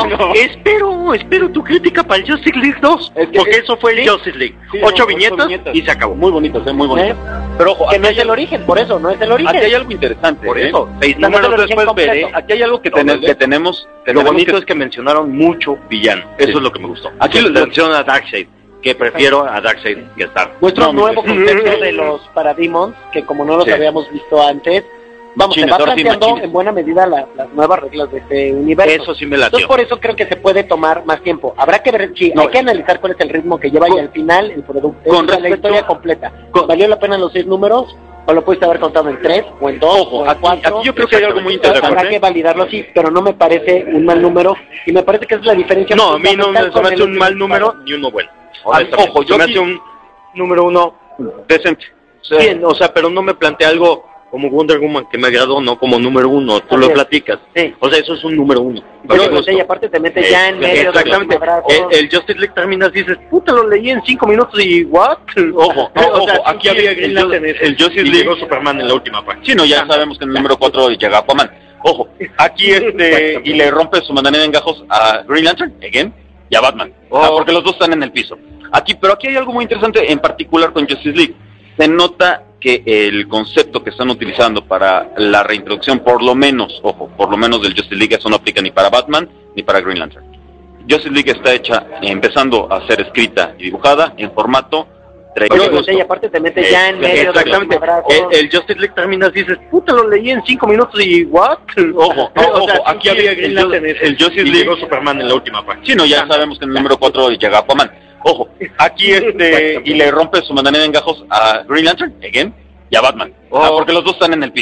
Espero tu crítica para el Justice League 2, porque eso fue el Justice League. 8 viñetas y se acabó. Muy bonitas, muy bonitas. Pero ojo, que no es el origen, por eso, no es el origen. Aquí hay algo interesante. Por eso, 6 No números es el origen después completo. veré. Aquí hay algo que tenemos. Lo bonito es que mencionaron mucho villano. Eso es lo que me gustó. Aquí lo mencionan a Darkseid, que prefiero a Darkseid que Star. Nuestro nuevo concepto de los Parademons, que como no los habíamos visto antes, se va planteando en buena medida las nuevas reglas de este universo. Eso sí me latió. Entonces por eso creo que se puede tomar más tiempo. Habrá que ver, hay que analizar cuál es el ritmo que lleva y al final el producto, la historia completa. ¿Valió la pena los 6 números? ¿O lo pudiste haber contado en 3 o en 2 o en 4? Aquí yo creo que hay algo muy interesante. Habrá que validarlo así, pero no me parece un mal número y me parece que es la diferencia. No, a mí no me hace un mal número ni uno bueno. Ojo, yo me hace un número 1 decente. Bien, o sea, pero no me plantea algo como Wonder Woman que me agradó, no como número 1, tú lo platicas. Sí. O sea, eso es un número 1. Y aparte te metes ya en medio. Exactamente. El Justice League terminas y dices, puta, lo leí en 5 minutos y ¿what? Ojo, aquí había el Justice League o Superman en la última parte. Sí, no, ya sabemos que en el número 4 llega Aquaman. Ojo, aquí y le rompe su mandanera en gajos a Green Lantern, again, y a Batman. Porque los dos están en el piso. Pero aquí hay algo muy interesante, en particular con Justice League. Se nota que el concepto que están utilizando para la reintroducción, por lo menos del Justice League, eso no aplica ni para Batman ni para Green Lantern. Justice League está hecha, empezando a ser escrita y dibujada en formato y aparte te metes ya en medio. Exactamente. El Justice League terminas y dices, puta, lo leí en 5 minutos y ¿what? Ojo, aquí había el Justice League o Superman en la última parte. Sí, no, ya sabemos que en el número 4 llega Aquaman. Ojo, aquí y le rompe su mandanera en gajos a Green Lantern, again, y a Batman. Porque los dos están en el piso.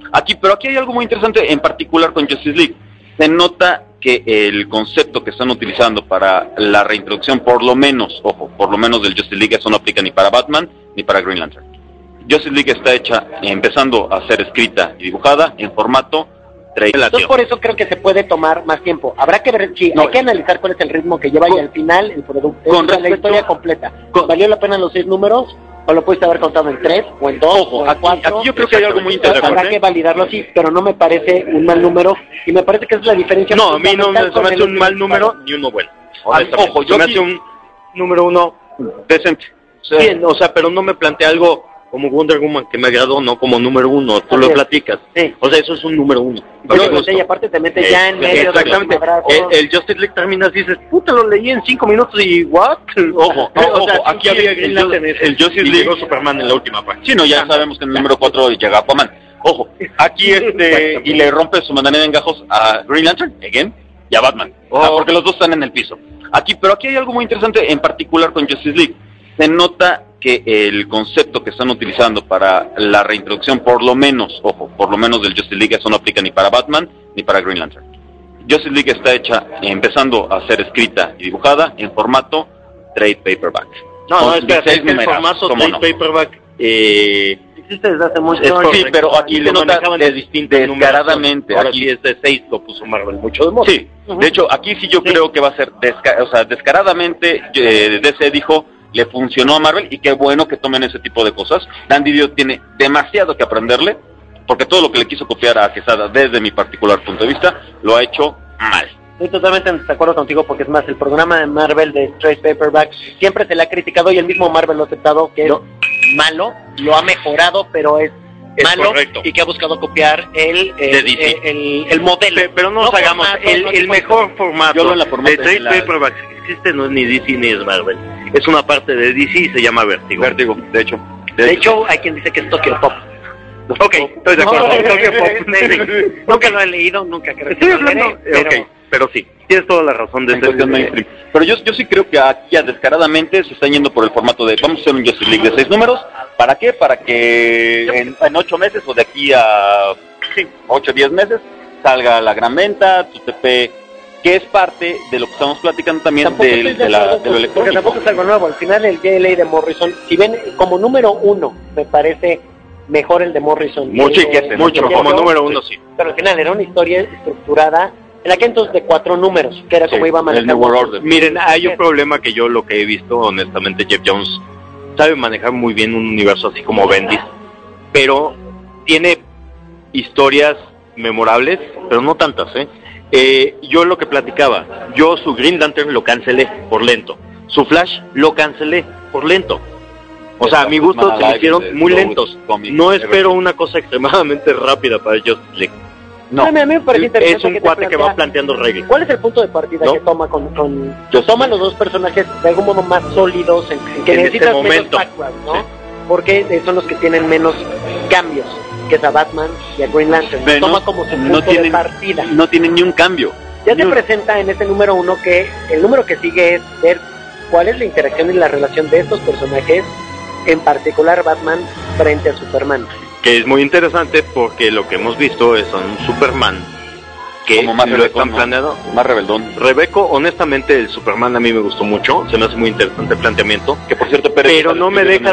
Pero aquí hay algo muy interesante, en particular con Justice League. Se nota que el concepto que están utilizando para la reintroducción, por lo menos del Justice League, eso no aplica ni para Batman ni para Green Lantern. Justice League está hecha, empezando a ser escrita y dibujada en formato trade. Entonces por eso creo que se puede tomar más tiempo. Habrá que ver, hay que analizar cuál es el ritmo que lleva y al final el producto, la historia completa. ¿Valió la pena los 6 números? ¿O lo pudiste haber contado en 3 o en 2 o en 4? Aquí yo creo que hay algo muy interesante. Habrá que validarlo así, pero no me parece un mal número y me parece que es la diferencia. No, a mí no me hace un mal número ni uno bueno. Yo me hace un número 1 decente. Bien, pero no me plantea algo como Wonder Woman que me agradó, no como número 1, tú lo platicas. Sí. O sea, eso es un número 1. Y aparte te metes ya en medio. Exactamente. El Justice League terminas y dices, puta, lo leí en 5 minutos y ¿what? Ojo, aquí había el Justice League llegó Superman en la última parte. Sí, no, ya sabemos que en el número 4 llega Aquaman. Ojo, aquí y le rompe su mandanera en gajos a Green Lantern, again, y a Batman. Porque los dos están en el piso. Pero aquí hay algo muy interesante, en particular con Justice League. Se nota que el concepto que están utilizando para la reintroducción, por lo menos del Justice League, eso no aplica ni para Batman ni para Green Lantern. Justice League está hecha, empezando a ser escrita y dibujada en formato trade paperback. No, espérate, es que el formato trade paperback existe desde hace mucho. Sí, pero aquí le nota descaradamente. Aquí es de 6, lo puso Marvel mucho de moda. Sí, de hecho, aquí sí yo creo que va a ser descaradamente. DC dijo, le funcionó a Marvel y qué bueno que tomen ese tipo de cosas. Dan Didio tiene demasiado que aprenderle, porque todo lo que le quiso copiar a Quesada, desde mi particular punto de vista, lo ha hecho mal. Estoy totalmente de acuerdo contigo, porque es más, el programa de Marvel de Trade Paperback siempre se le ha criticado y el mismo Marvel lo ha aceptado, que es malo, lo ha mejorado, pero es malo, correcto, y que ha buscado copiar el modelo. Pero no nos hagamos, el mejor formato de Trade Paperback que existe no es ni DC ni es Marvel. Es una parte de DC y se llama Vértigo, de hecho. De hecho, hay quien dice que es Tokyo Pop. Ok, estoy de acuerdo. Tokyo Pop. Nunca lo he leído, nunca creo que estoy hablando, pero sí, tienes toda la razón de cuestión mainstream. Pero yo sí creo que aquí ya descaradamente se están yendo por el formato de vamos a hacer un Justice League de 6 números. ¿Para qué? Para que en 8 meses o de aquí a 8 o 10 meses salga la gran venta, tu TP, que es parte de lo que estamos platicando también de lo electrónico. Porque tampoco es algo nuevo. Al final el JLA de Morrison, si ven como número 1, me parece mejor el de Morrison. Mucho, como número 1 sí. Pero al final era una historia estructurada en aquel entonces de 4 números, que era como iba a manejar. El New World Order. Miren, hay un problema que yo lo que he visto, honestamente, Jeff Jones sabe manejar muy bien un universo así como Bendis, pero tiene historias memorables, pero no tantas, yo lo que platicaba, yo su Green Lantern lo cancelé por lento, su Flash lo cancelé por lento. O sea, a mi gusto se me hicieron muy lentos. No espero una cosa extremadamente rápida para Justice League. No, a mí me parece interesante. Es un cuate que va planteando reglas. ¿Cuál es el punto de partida que toma toma los dos personajes de algún modo más sólidos, que necesitas este menos background, ¿no? Sí. Porque son los que tienen menos cambios, que es a Batman y a Green Lantern. Toma como su punto de partida. No tienen ni un cambio. Ya se presenta en este número 1 que el número que sigue es ver cuál es la interacción y la relación de estos personajes, en particular Batman frente a Superman. Que es muy interesante porque lo que hemos visto es un Superman que como más lo están planeando. Más rebeldón. Rebeco, honestamente, el Superman a mí me gustó mucho, se me hace muy interesante el planteamiento. Que por cierto, pero no me deja...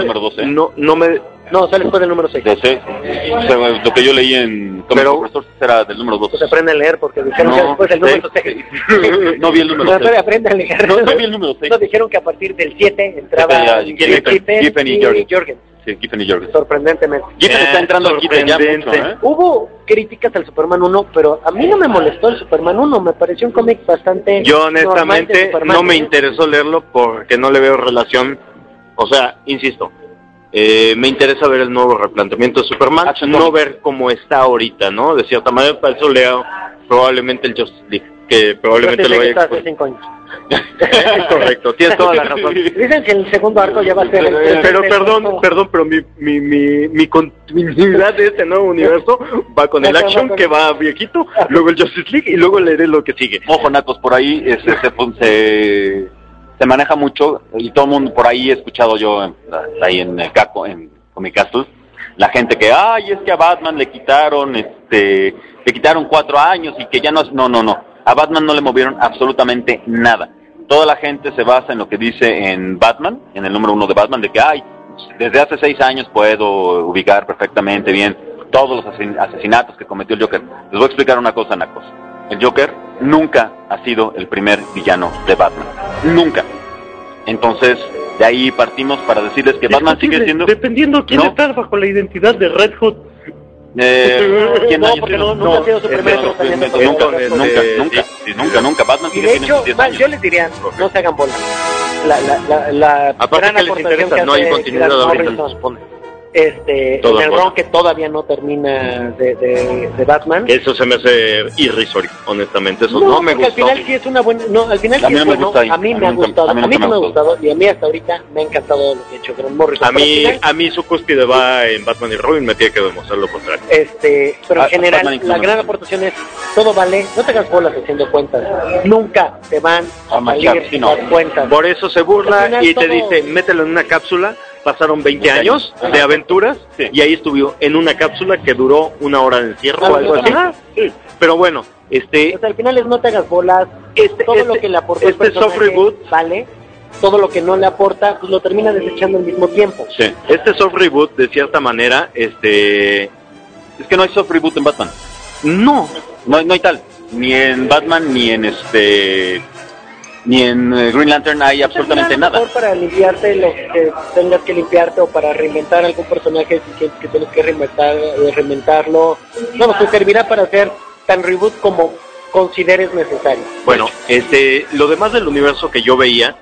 No, sale después del número 6. O sea, lo que yo leí en Comics era del número 2. Pues aprende a leer, porque dijeron que después del número 6. No vi el número 6. Aprende a leer. No vi el número 6. No, dijeron que a partir del 7 entraba Giffen y Jorgen. Sí, Giffen y Jorgen. Sorprendentemente. Giffen está entrando aquí ya mucho, Hubo críticas al Superman 1, pero a mí no me molestó el Superman 1, me pareció un cómic bastante... Yo honestamente no me interesó leerlo porque no le veo relación, o sea, insisto, me interesa ver el nuevo replanteamiento de Superman, no ver cómo está ahorita, ¿no? De cierta manera, para eso leo probablemente el Justice League, que probablemente lo vaya a hace 5 años. Es correcto, tienes toda la razón. Dicen que el segundo arco ya va a ser pero perdón, pero mi continuidad de este nuevo universo va con el Action, que va viejito, luego el Justice League y luego leeré lo que sigue. Ojo, Nacos, por ahí se maneja mucho, y todo el mundo por ahí he escuchado yo ahí en Caco, en Comic Castle, la gente que, es que a Batman le quitaron 4 años y que ya no, a Batman no le movieron absolutamente nada. Toda la gente se basa en lo que dice en Batman, en el número 1 de Batman, de que, desde hace 6 años puedo ubicar perfectamente bien todos los asesinatos que cometió el Joker. Les voy a explicar una cosa, nacos. El Joker nunca ha sido el primer villano de Batman. Nunca. Entonces, de ahí partimos para decirles que Batman sigue siendo... Dependiendo quién está bajo la identidad de Red Hood. ¿Quién haya sido? Nunca ha sido su primer tratamiento. Nunca. Batman sigue siendo sus 10 años. Yo les diría, no se hagan bolas. Aparte gran que les interesa, no hay continuidad ahorita, se supone. En el run que todavía no termina de Batman. Eso se me hace irrisorio, honestamente. Eso no me gustó. Al final sí es una buena. No, al final sí es bueno. A mí me ha gustado. A mí me ha gustado. Y a mí hasta ahorita me ha encantado lo que ha hecho Grant Morrison. A mí su cúspide va en Batman y Robin. Me tiene que demostrar lo contrario. Pero en general, la gran aportación es: todo vale. No te hagas bolas haciendo cuentas. Nunca te van a salir las cuentas. Por eso se burla y te dice: mételo en una cápsula. Pasaron 20 años de aventuras y ahí estuvo en una cápsula que duró 1 hora de encierro o algo así. Sí. Pero bueno, al final es no te hagas bolas. Todo lo que le aportó el personaje soft reboot vale. Todo lo que no le aporta, pues lo termina desechando al mismo tiempo. Sí. Este soft reboot, de cierta manera, es que no hay soft reboot en Batman. No hay tal. Ni en Batman, ni en Green Lantern hay absolutamente nada. Mejor para limpiarte lo que tengas que limpiarte o para reinventar algún personaje si sientes que tienes que reinventarlo. No, te servirá para hacer tan reboot como consideres necesario. Bueno, lo demás del universo que yo veía,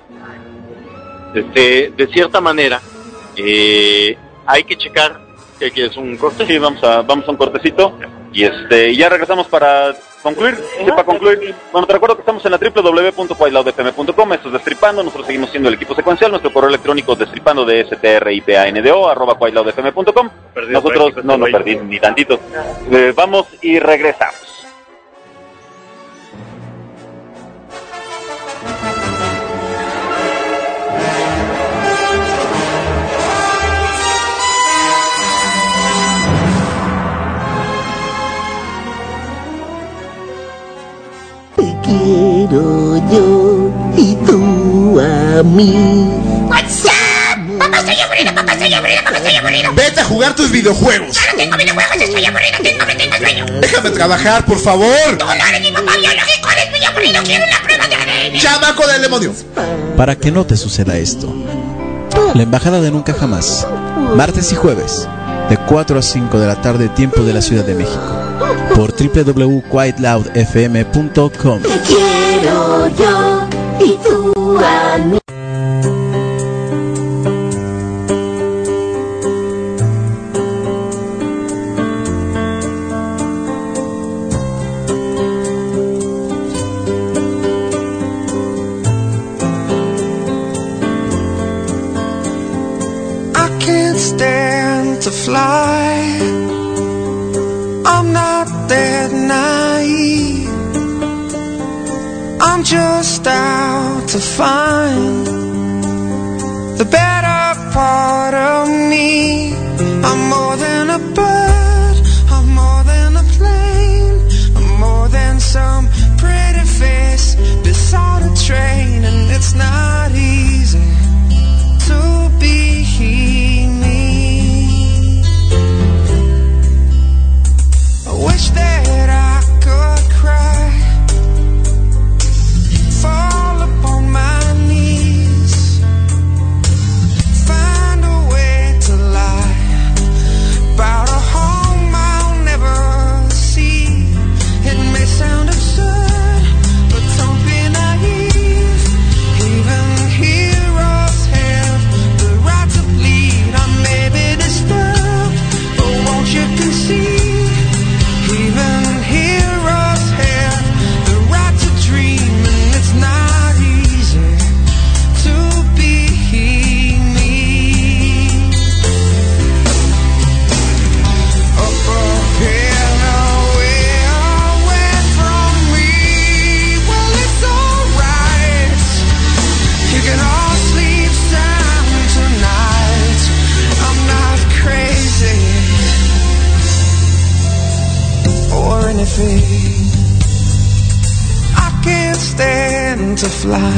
de cierta manera, hay que checar. ¿Qué quieres, un corte? Sí, vamos a un cortecito y ya regresamos para concluir. Para concluir, bueno, te recuerdo que estamos en la www.whiteloudfm.com. Esto es Destripando. Nosotros seguimos siendo el equipo secuencial. Nuestro correo electrónico es destripando de stripando@whiteloudfm.com. Nosotros no perdí ni tantito. Vamos y regresamos. Quiero yo y tú a mí. What's up? Papá, estoy aburrido. Vete a jugar tus videojuegos. Ya no tengo videojuegos, estoy aburrido, tengo sueño. Déjame trabajar, por favor. Tú no eres mi papá biológico, eres muy aburrido, quiero una prueba de ADN. ¡Chamaco del demonio! Para que no te suceda esto, la Embajada de Nunca Jamás, martes y jueves, de 4 a 5 de la tarde, tiempo de la Ciudad de México, por www.whiteloudfm.com. Te quiero yo y tú a mí. I can't stand to fly. I'm not that naive. I'm just out to find the better part of me. I'm more than a bird, I'm more than a plane, I'm more than some pretty face beside a train. And it's not easy to be me. I wish that I could cry, fall upon my knees, find a way to lie. fade. I can't stand to fly.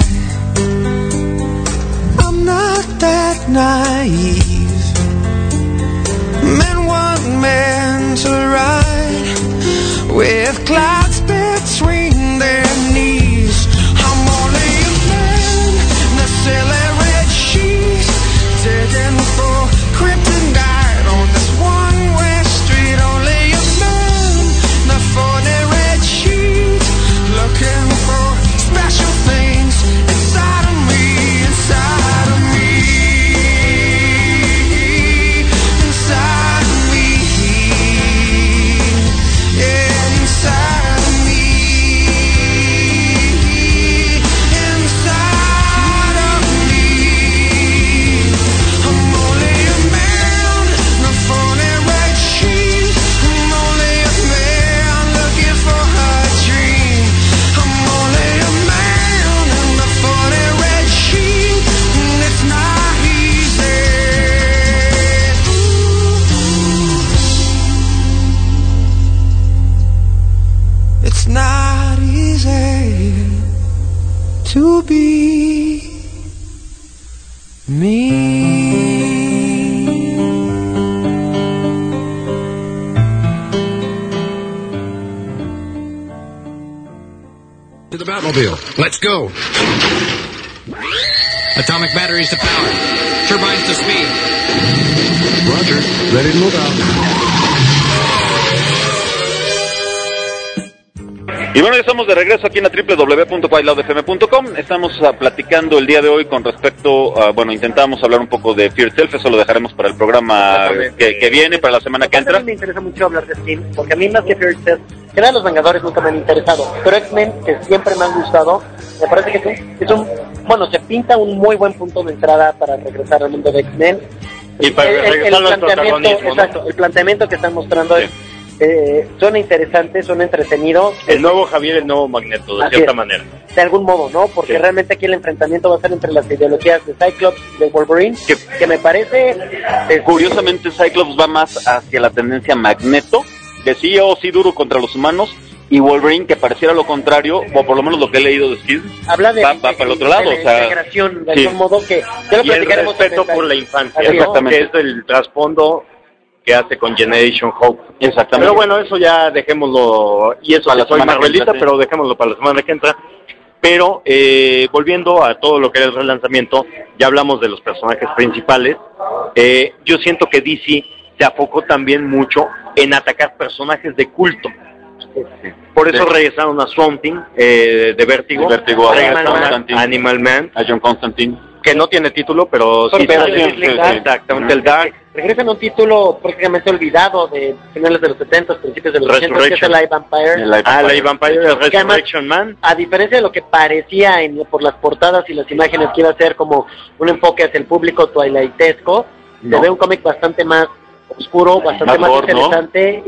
I'm not that naive. Men want men to ride with clouds between their knees. I'm only a man in a silly red sheet, digging for kryptonite on this one-way street. Only a man in a phony red sheet, looking for special things inside of me, inside of me, inside of me, yeah, inside of me, inside of me. I'm only a man in a phony red sheet. I'm only a man looking for a dream. I'm only a man in a phony red sheet, and it's not easy. It's not easy to be me. To the Batmobile. Let's go. Atomic batteries to power. Turbines to speed. Roger. Ready to move out. Y bueno, ya estamos de regreso aquí en la www.whiteloudfm.com. Estamos platicando el día de hoy con respecto a, bueno, intentamos hablar un poco de Fear Itself, eso lo dejaremos para el programa que viene, para la semana que entra. A mí me interesa mucho hablar de Steam, porque a mí más que Fear Itself, que nada, los Vengadores nunca me han interesado, pero X-Men, que siempre me han gustado, me parece que bueno, se pinta un muy buen punto de entrada para regresar al mundo de X-Men. Y para regresar al protagonismo, exacto, ¿no? El planteamiento que están mostrando Sí. suena interesante, suena entretenido. El nuevo Javier, el nuevo Magneto, de Así cierta es. manera. De algún modo, ¿no? Porque Sí. realmente aquí el enfrentamiento va a ser entre las ideologías de Cyclops y de Wolverine, que me parece... Curiosamente, Cyclops va más hacia la tendencia Magneto, de sí o sí duro contra los humanos, y Wolverine, que pareciera lo contrario, o por lo menos lo que he leído de Skid, habla de va para el otro lado. de O sea, integración, de sí. algún modo que... Ya lo Y el platicaremos respeto en el- por la infancia, Así es. ¿no? Exactamente. Que es el trasfondo que hace con Generation Hope. Exactamente. Pero bueno, eso ya dejémoslo, y eso Para la que soy semana que Marvelita, entra, sí. pero dejémoslo para la semana que entra. Pero volviendo a todo lo que era el relanzamiento, ya hablamos de los personajes principales. Yo siento que DC se enfocó también mucho en atacar personajes de culto. Por eso regresaron a Swamp Thing, de Vértigo, regresaron a Animal Man, a John Constantine, que no tiene título, pero sí Pero sale. sí, claro. Exactamente, el Dark. Regresan a un título prácticamente olvidado de finales de los 70, principios de los 80, que es el Live Vampire. El Live Vampire, el Que además, Resurrection Man. a diferencia de lo que parecía por las portadas y las imágenes que iba a ser como un enfoque hacia el público twilightesco, No. se ve un cómic bastante más oscuro, bastante Más más gore, ¿no? interesante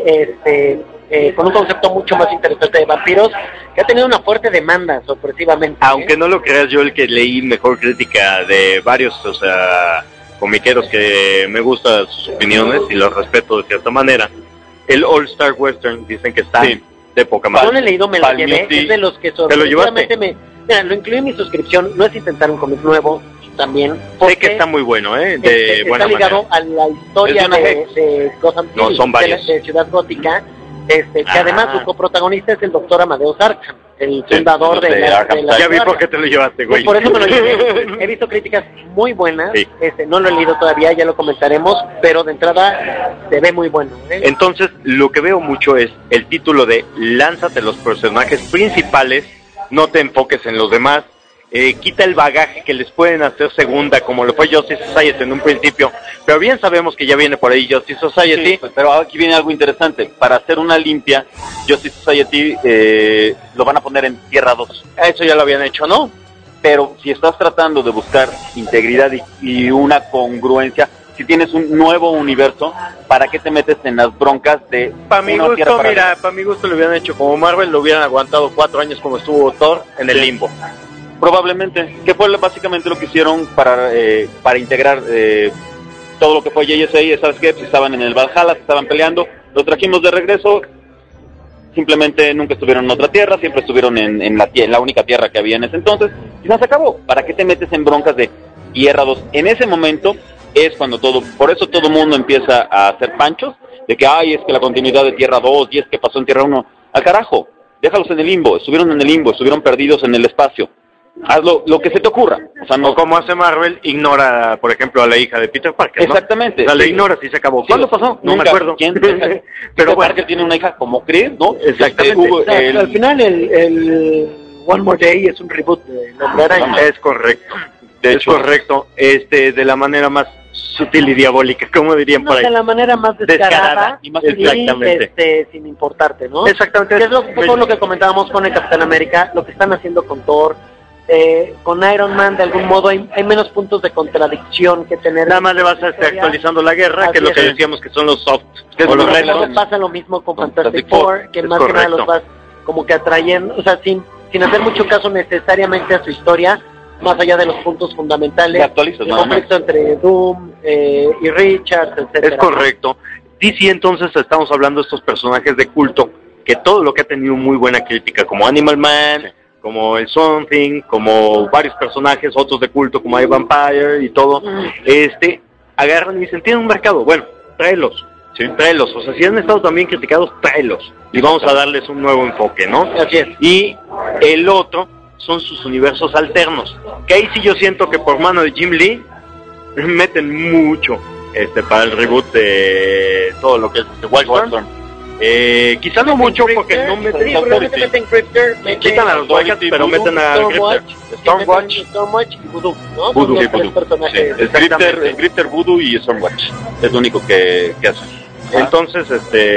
y con un concepto mucho más interesante de vampiros, que ha tenido una fuerte demanda, sorpresivamente. Aunque no lo creas, yo el que leí mejor crítica de varios, o sea, comiqueros que me gustan sus opiniones y los respeto de cierta manera, el All Star Western dicen que está de poca madre. Yo no he leído, me lo llevé, es de los que ¿Te lo llevaste? sorpresivamente mira, lo incluí en mi suscripción, no es intentar un cómic nuevo, también. Sé que está muy bueno, de buena está ligado manera. a la historia Es de una Hex. de Gotham No, City, son varios. de Ciudad Gótica, que además su coprotagonista es el doctor Amadeus Arkham, el fundador de la Ya vi Arkham. por qué te lo llevaste, güey. Por eso me lo llevé. He visto críticas muy buenas, Sí. no lo he leído todavía, ya lo comentaremos, pero de entrada se ve muy bueno. Entonces, lo que veo mucho es el título de lánzate los personajes principales, no te enfoques en los demás, quita el bagaje que les pueden hacer segunda, como lo fue Justice Society en un principio, pero bien sabemos que ya viene por ahí Justice Society. Sí, pero aquí viene algo interesante. Para hacer una limpia, Justice Society lo van a poner en Tierra 2. Eso ya lo habían hecho, ¿no? Pero si estás tratando de buscar integridad y una congruencia, si tienes un nuevo universo, ¿para qué te metes en las broncas de Para mi una tierra gusto, para mira, para mi gusto lo hubieran hecho como Marvel, lo hubieran aguantado 4 años como estuvo Thor en el limbo. Probablemente, que fue básicamente lo que hicieron para integrar todo lo que fue JSA, ¿sabes qué? Pues estaban en el Valhalla, estaban peleando, lo trajimos de regreso, simplemente nunca estuvieron en otra tierra, siempre estuvieron en la única tierra que había en ese entonces, y se acabó. ¿Para qué te metes en broncas de Tierra 2? En ese momento es cuando por eso todo el mundo empieza a hacer panchos, de que, es que la continuidad de Tierra 2, y es que pasó en Tierra 1, al carajo, déjalos en el limbo, estuvieron perdidos en el espacio. Haz lo que se te ocurra. O sea, no como hace Marvel, ignora, por ejemplo, a la hija de Peter Parker, ¿no? Exactamente. O sea, la ignora si se acabó. ¿Cuándo pasó? No me acuerdo. ¿Quién? Pero bueno, Parker tiene una hija como Chris, ¿no? Exactamente. Al final el One More Day es un reboot de La Hombre Araña. Es correcto. Es correcto. De la manera más sutil y diabólica, como dirían por ahí. De la manera más descarada y más exactamente. Sin importarte, ¿no? Exactamente. Que es un poco lo que comentábamos con el Capitán América, lo que están haciendo con Thor. Con Iron Man, de algún modo, hay menos puntos de contradicción que tener. Nada más le vas a estar actualizando la guerra, que es lo que decíamos que son los soft. Pasa lo mismo con Fantastic Four, que más que nada los vas como que atrayendo, o sea, sin hacer mucho caso necesariamente a su historia, más allá de los puntos fundamentales. El conflicto entre Doom y Richards, etcétera. Es correcto. DC, entonces, estamos hablando de estos personajes de culto, que todo lo que ha tenido muy buena crítica, como Animal Man, como el Something, como varios personajes, otros de culto como hay Vampire y todo, agarran y dicen, tienen un mercado, bueno, tráelos, tráelos, o sea, si han estado también criticados, tráelos, y vamos a darles un nuevo enfoque, ¿no? Así es. Y el otro son sus universos alternos, que ahí sí yo siento que por mano de Jim Lee, meten mucho, para el reboot de todo lo que es Wildstorm. Quizás no mucho porque no meten Grifter, quitan a los Wildcats, pero meten a Stormwatch y Voodoo, ¿no? Voodoo. Es Grifter, Voodoo y Stormwatch. Es lo único que hacen. Entonces,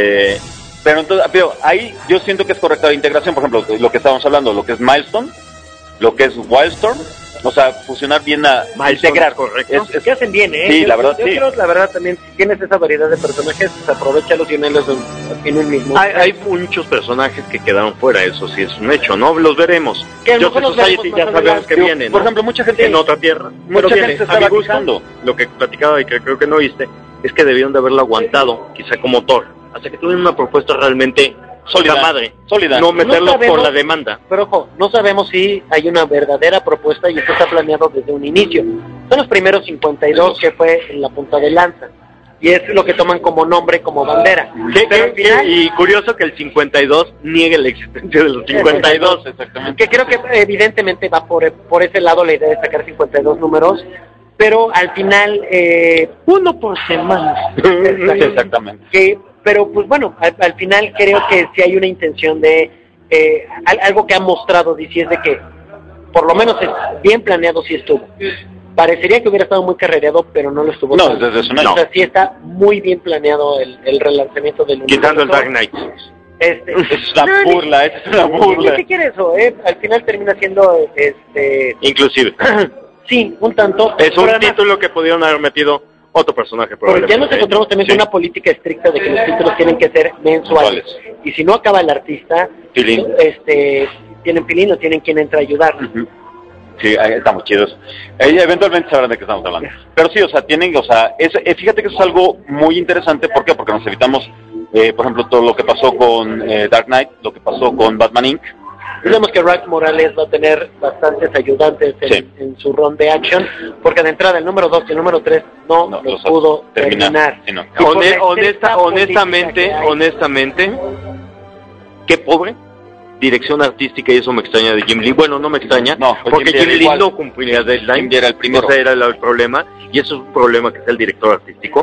pero ahí yo siento que es correcta la integración, por ejemplo, lo que estábamos hablando, lo que es Milestone, lo que es Wildstorm, o sea, fusionar bien integrar. Correcto. Que hacen bien, Sí, la verdad, yo creo, la verdad, también, si tienes esa variedad de personajes, pues aprovechalos y unelos en un mismo. Hay muchos personajes que quedaron fuera, eso sí es un hecho, ¿no? Los veremos. Yo Society ya sabemos que viene, ¿no? Por ejemplo, mucha gente en otra tierra. Mucha gente se estaba buscando. Lo que platicaba y que creo que no viste, es que debieron de haberlo aguantado, quizá como Thor, hasta que tuvieran una propuesta realmente sólida, no meterlo por la demanda. Pero ojo, no sabemos si hay una verdadera propuesta y esto está planeado desde un inicio. Son los primeros 52 que fue en la punta de lanza y es lo que toman como nombre, como bandera. Y curioso que el 52 niegue la existencia de los 52, exactamente. Que creo que evidentemente va por ese lado la idea de sacar 52 números, pero al final uno por semana. Exactamente. Pero pues bueno, al final creo que sí hay una intención de algo que ha mostrado DC es de que por lo menos es bien planeado sí estuvo. Parecería que hubiera estado muy carrereado, pero no lo estuvo. No, desde eso no. O sea, sí está muy bien planeado el relanzamiento del universo. Quitando el Dark Knight. Es una burla. ¿Qué quiere eso? Al final termina siendo inclusive. Sí, un tanto. Es un título que pudieron haber metido otro personaje. Pero ya nos encontramos también con una política estricta de que los títulos tienen que ser mensuales. Y si no acaba el artista, tienen pilín o tienen quien entra a ayudar. Sí, estamos chidos. Eventualmente sabrán de qué estamos hablando. Pero sí, fíjate que eso es algo muy interesante. ¿Por qué? Porque nos evitamos, por ejemplo, todo lo que pasó con Dark Knight, lo que pasó con Batman Inc. Digamos que Ralph Morales va a tener bastantes ayudantes en su run de action, porque de entrada el número 2 y el número 3 no los pudo terminar. Sí, no. Honestamente, qué pobre dirección artística, y eso me extraña de Jim Lee. Bueno, no me extraña, porque Jim Lee no cumplía deadline, era el primero. Ese era el problema, y eso es un problema que es el director artístico.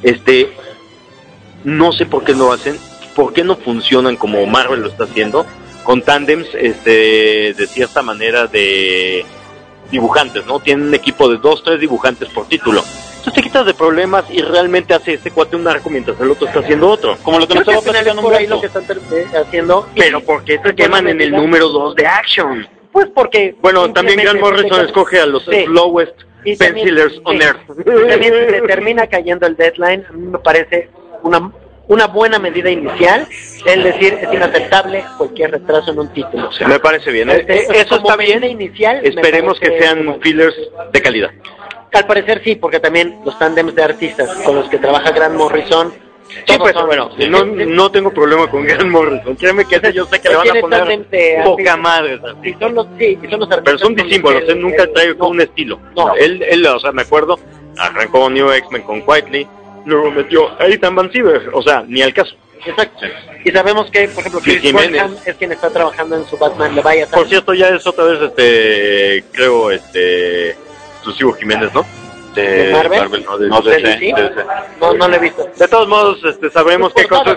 No sé por qué lo hacen, por qué no funcionan como Marvel lo está haciendo, con tándems de cierta manera de dibujantes, ¿no? Tienen un equipo de 2-3 dibujantes por título. Entonces te quitas de problemas y realmente hace este cuate un arco mientras el otro está haciendo otro. Como lo que nos estaba platicando por ahí lo que están haciendo. Pero ¿por qué te queman en el número 2 de Action? Pues porque... Bueno, también Grant Morrison escoge a los slowest pencilers on earth. También se termina cayendo el deadline. A mí me parece una buena medida inicial, es decir, es inaceptable cualquier retraso en un título. Me parece bien, eso está bien. Inicial, esperemos que sean fillers de calidad. Al parecer sí, porque también los tándems de artistas con los que trabaja Grant Morrison Sí, pues bueno, no tengo problema con Grant Morrison. Créeme que ese yo sé que le van a poner poca madre. Y son los artistas. Pero son disímbolos, él nunca trae un estilo. No. Él, o sea, me acuerdo, arrancó New X-Men con Quietly, luego metió a Ethan Van Sciver, o sea, ni al caso. Exacto. Y sabemos que, por ejemplo, Chris Walsham es quien está trabajando en su Batman Leviathan. Por cierto, ya es otra vez, creo, exclusivo Jiménez, ¿no? ¿De Marvel? No sé. No lo he visto. De todos modos, sabemos que con su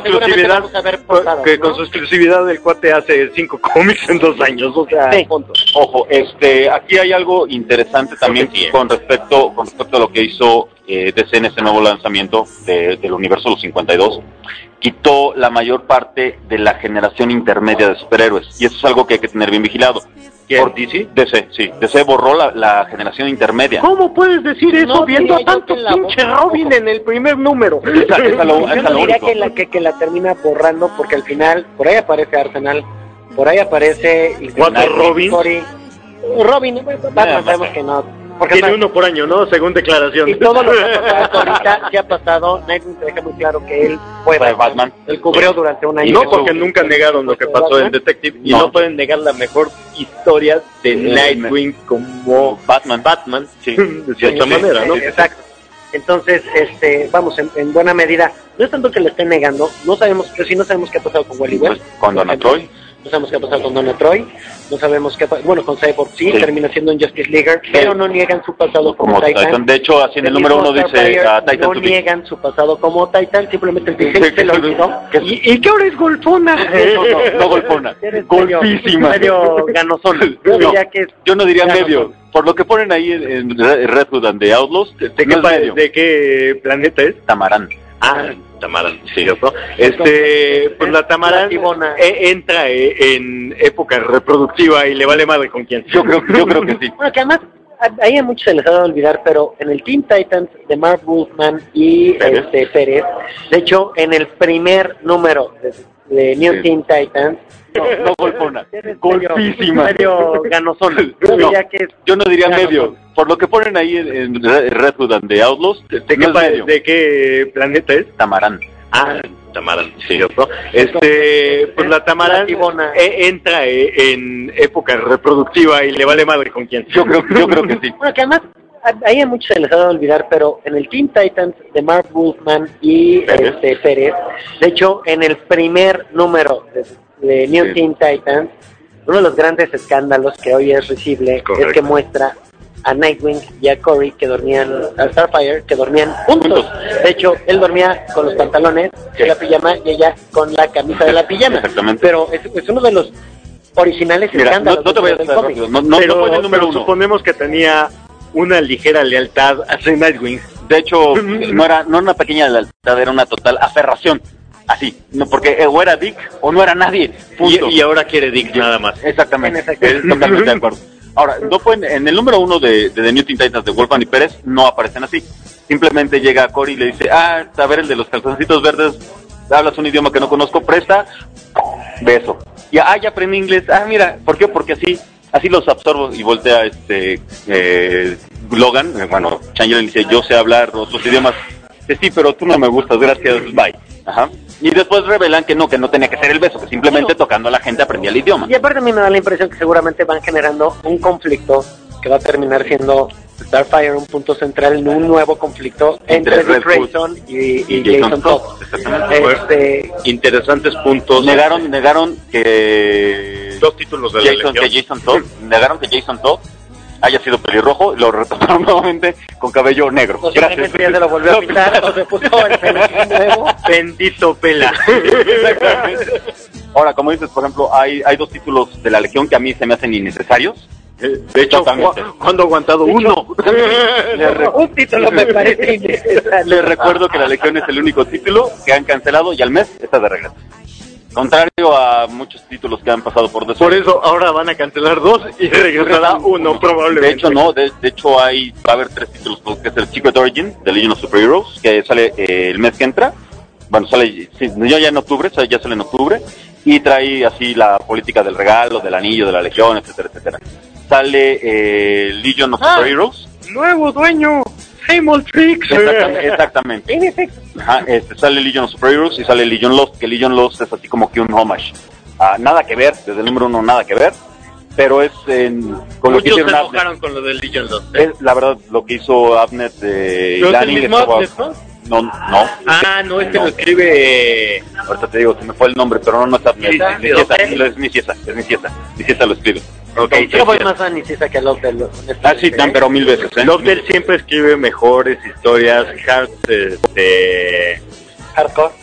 exclusividad el cuate hace 5 cómics en 2 años, o sea, Ojo, aquí hay algo interesante también con respecto a lo que hizo DC en este nuevo lanzamiento del universo de los 52. Quitó la mayor parte de la generación intermedia de superhéroes, y eso es algo que hay que tener bien vigilado. ¿Por DC? DC, sí. DC borró la generación intermedia. ¿Cómo puedes decir eso viendo a tanto pinche Robin en el primer número? Yo diría que la termina borrando, porque al final, por ahí aparece Arsenal, por ahí aparece... Robin, Batman sabemos que no. Porque tiene uno por año, ¿no? Según declaración. Y todo lo que ha pasado ahorita, sí ha pasado, Nightwing te deja muy claro que él fue Batman. Él cubrió durante un año. No, porque nunca negaron lo que pasó en Detective, y no pueden negar la mejor historia de Nightwing como Batman, sí, de cierta manera, ¿no? Exacto. Entonces, vamos, en buena medida, no es tanto que le estén negando, no sabemos qué ha pasado con Wally West. Con Donna Troy. No sabemos qué ha pasado con Donna Troy, no sabemos qué ha pasado, bueno, con Cyborg sí, termina siendo un Justice Leaguer, pero no niegan su pasado como Titan. De hecho, así en el número 1 dice a Titan. No niegan su pasado como Titan, simplemente el diseño se lo olvidó. ¿Y qué hora es golfona? No golfona, golpísima. Medio ganosón. Yo no diría medio. Por lo que ponen ahí en Red Hood and the Outlaws, ¿de qué planeta es? Tamarán. Tamarán, sí, ¿cierto? Pues la Tamarán entra en época reproductiva y le vale madre con quién. Yo creo que sí. Bueno, que además, ahí a muchos se les ha dado olvidar, pero en el Teen Titans de Marv Wolfman y Pérez, de hecho, en el primer número de New Teen Titans, no golfona, golpísima. Medio ganosón. Yo no diría medio. Por lo que ponen ahí en Red Hood and the Outlaws, ¿de qué planeta es? Tamarán. Tamarán, sí, ¿cierto? Pues la Tamarán entra en época reproductiva y le vale madre con quién. Yo creo que sí. Bueno, que además, ahí a muchos se les ha dado olvidar, pero en el Teen Titans de Marv Wolfman y Pérez, de hecho, en el primer número de New Teen Titans, uno de los grandes escándalos que hoy es risible es que muestra a Nightwing y a Cory que dormían, a Starfire, que dormían juntos. De hecho, él dormía con los pantalones de la pijama y ella con la camisa de la pijama. Exactamente. Pero es uno de los originales escándalos. No te voy a decir rápido. Pero suponemos que tenía una ligera lealtad hacia Nightwing. De hecho, no era una pequeña lealtad, era una total aferración. Así, no, porque o era Dick o no era nadie. Y ahora quiere Dick nada más. Exactamente. Es totalmente de acuerdo. Ahora, no pueden, en el número 1 de The New Teen Titans de Wolfman y Pérez no aparecen así. Simplemente llega Cory y le dice, a ver, el de los calzoncitos verdes, hablas un idioma que no conozco, presta, beso. Y ya aprendí inglés, mira, ¿por qué? Porque así los absorbo. Y voltea Logan, Changel le dice, yo sé hablar otros idiomas. Sí, pero tú no me gustas, gracias, bye. Ajá. Y después revelan que no tenía que ser el beso, que simplemente tocando a la gente aprendía el idioma. Y aparte a mí me da la impresión que seguramente van generando un conflicto que va a terminar siendo Starfire un punto central en un nuevo conflicto entre Dick Grayson y Jason Todd. Interesantes puntos. Negaron que dos títulos de negaron que Jason Todd haya sido pelirrojo, lo retomaron nuevamente con cabello negro. Gracias. Se lo volvió a pintar, o se puso el pelo nuevo. Bendito pela. Ahora, como dices, por ejemplo, hay 2 títulos de la Legión que a mí se me hacen innecesarios. De hecho, ¿cuándo ha aguantado uno? Un título me parece innecesario. Les recuerdo que la Legión es el único título que han cancelado y al mes está de regreso. Contrario a muchos títulos que han pasado por después. Por eso ahora van a cancelar 2 y regresará uno probablemente. De hecho no, de hecho va a haber 3 títulos, que es el Secret Origin de Legion of Superheroes, que sale el mes que entra. Bueno, sale ya en octubre, ya sale en octubre, y trae así la política del regalo, del anillo, de la Legión, etcétera, etcétera. Sale Legion of Superheroes. Nuevo dueño, Same Old Tricks. Exactamente. En efecto. Ajá, sale Legion of Superheroes y sale Legion Lost, que Legion Lost es así como que un homage. Nada que ver, desde el número 1 nada que ver, pero es con lo que Muchos hicieron se Abnett. enojaron con lo del Legion Lost. Es la verdad lo que hizo Abnett y ¿Pero es el Lanning mismo estaba- Abnett, no? No. No, es que lo escribe... Ahorita te digo, se me fue el nombre, pero no es Abnett. Es Nicieza lo escribe. Ok, Yo voy más a Nicieza que a Lovedale. Sí, pero 1000 veces. Lovedale siempre escribe mejores historias, Hardcore.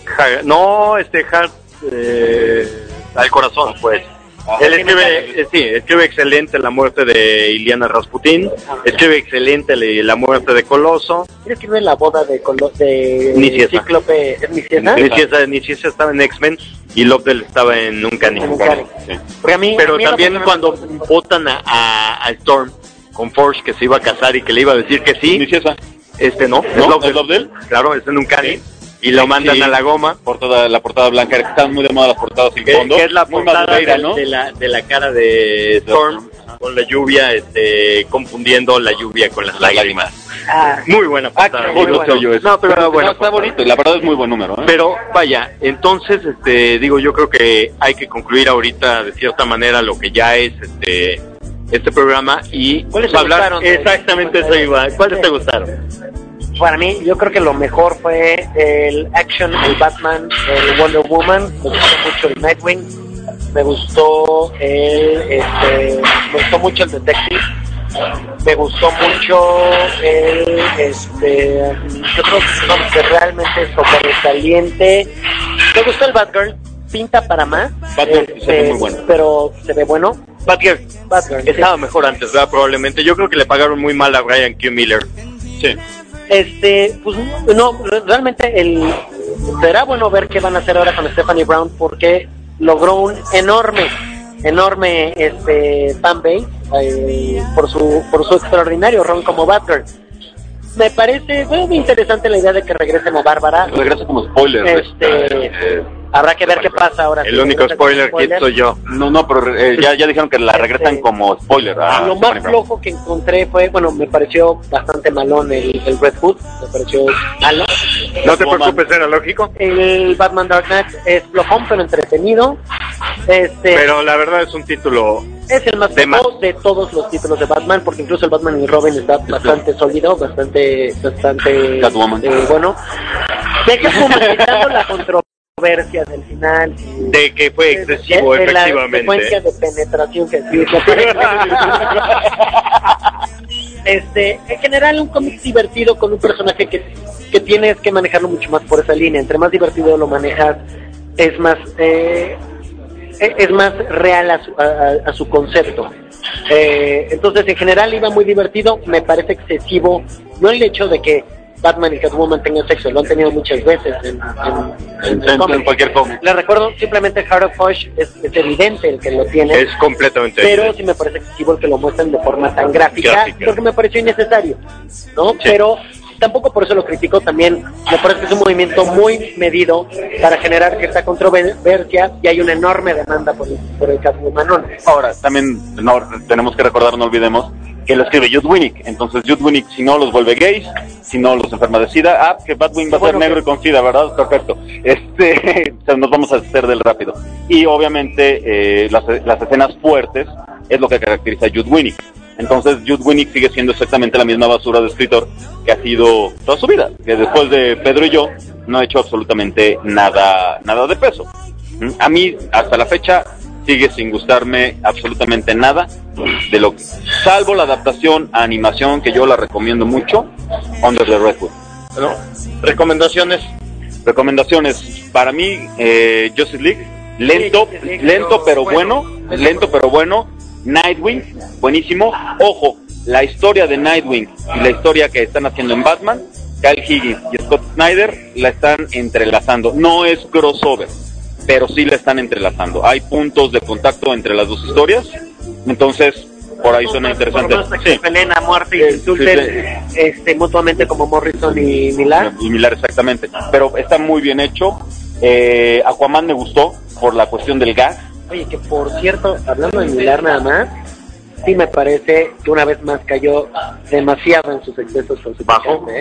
Al corazón, pues. Él escribe excelente la muerte de Iliana Rasputin, escribe excelente la muerte de Coloso. ¿Quién escribe la boda de Nicieza. Cíclope? ¿Es Nicieza? Nicieza estaba en X-Men y Lovedale estaba en Uncanny. Sí. Pero también cuando votan a Storm con Forge, que se iba a casar y que le iba a decir que sí, Nicieza. ¿no? ¿Es Lovedale? Claro, es en Uncanny. Sí. Y lo mandan a la goma. La portada blanca, que están muy de moda las portadas sin fondo. Que es la Muy portada madureira, ¿no? de la cara de Storm con la lluvia, confundiendo la lluvia con las lágrimas. Muy buena portada. Muy bueno. No, pero bueno. Está bonito, la verdad es muy buen número. Pero vaya, entonces, yo creo que hay que concluir ahorita de cierta manera lo que ya es este programa y ¿cuáles te hablar gustaron? exactamente eso iba. ¿Cuáles te gustaron? Para mí, yo creo que lo mejor fue el Action, el Batman, el Wonder Woman. Me gustó mucho el Nightwing. Me gustó mucho el Detective. Me gustó mucho yo creo que realmente es sobresaliente. Me gustó el Batgirl. Pinta para más. Batgirl se ve muy bueno. Pero se ve bueno. Batgirl estaba sí. mejor antes, ¿verdad? Probablemente. Yo creo que le pagaron muy mal a Brian Q. Miller. Sí. Pues no, realmente será bueno ver qué van a hacer ahora con Stephanie Brown, porque logró un enorme fanbase por su extraordinario rol como Batgirl. Me parece muy interesante la idea de que regresen a Bárbara. Regresa como spoiler. Habrá que ver qué pasa ahora. El único spoiler que soy yo. No, pero ya dijeron que la regresan como spoiler. Lo más flojo que encontré fue, me pareció bastante malón el Red Hood, me pareció malo. No te preocupes, era lógico. El Batman Dark Knight es flojón pero entretenido. Pero la verdad es un título... Es el más flojo de todos los títulos de Batman, porque incluso el Batman y Robin está bastante sólido, bastante bueno. Deja como quitando la controversia del final. De que fue excesivo, efectivamente. La secuencia de penetración que en general un cómic divertido con un personaje que tienes que manejarlo mucho más por esa línea. Entre más divertido lo manejas, es más real a su concepto. Entonces en general iba muy divertido. Me parece excesivo no el hecho de que Batman y Catwoman tengan sexo, lo han tenido muchas veces en cualquier cómic. Les recuerdo, simplemente Heart of Hush es evidente el que lo tiene. Es completamente pero evidente. sí me parece excesivo el que lo muestren de forma tan gráfica. Porque me pareció innecesario, ¿no? Sí. Pero tampoco por eso lo critico. También me parece que es un movimiento muy medido para generar cierta controversia, y hay una enorme demanda por el Catwoman. Ahora, también tenemos que recordar, no olvidemos, que lo escribe Judd Winnick. Entonces Judd Winnick, si no los vuelve gays, si no los enferma de SIDA, que Batwing va a ser negro y con SIDA, ¿verdad? Perfecto. Nos vamos a hacer del rápido. Y obviamente las escenas fuertes es lo que caracteriza a Judd Winnick. Entonces Judd Winnick sigue siendo exactamente la misma basura de escritor que ha sido toda su vida, que después de Pedro y yo no ha hecho absolutamente nada de peso. A mí, hasta la fecha, sigue sin gustarme absolutamente nada de lo que, salvo la adaptación a animación, que yo la recomiendo mucho, Under the Red Hood. Bueno, recomendaciones para mí, Justice League, lento pero bueno. Nightwing, buenísimo. Ojo, la historia de Nightwing y la historia que están haciendo en Batman, Kyle Higgins y Scott Snyder la están entrelazando. No es crossover, pero sí la están entrelazando. Hay puntos de contacto entre las dos historias, entonces por ahí suena interesante. Sí. Peleen a muerte y insulten mutuamente como Morrison y Millar. Y Millar, exactamente. Pero está muy bien hecho. Aquaman me gustó por la cuestión del gas. Oye, que por cierto, hablando de Millar nada más, sí me parece que una vez más cayó demasiado en sus excesos con su bajo.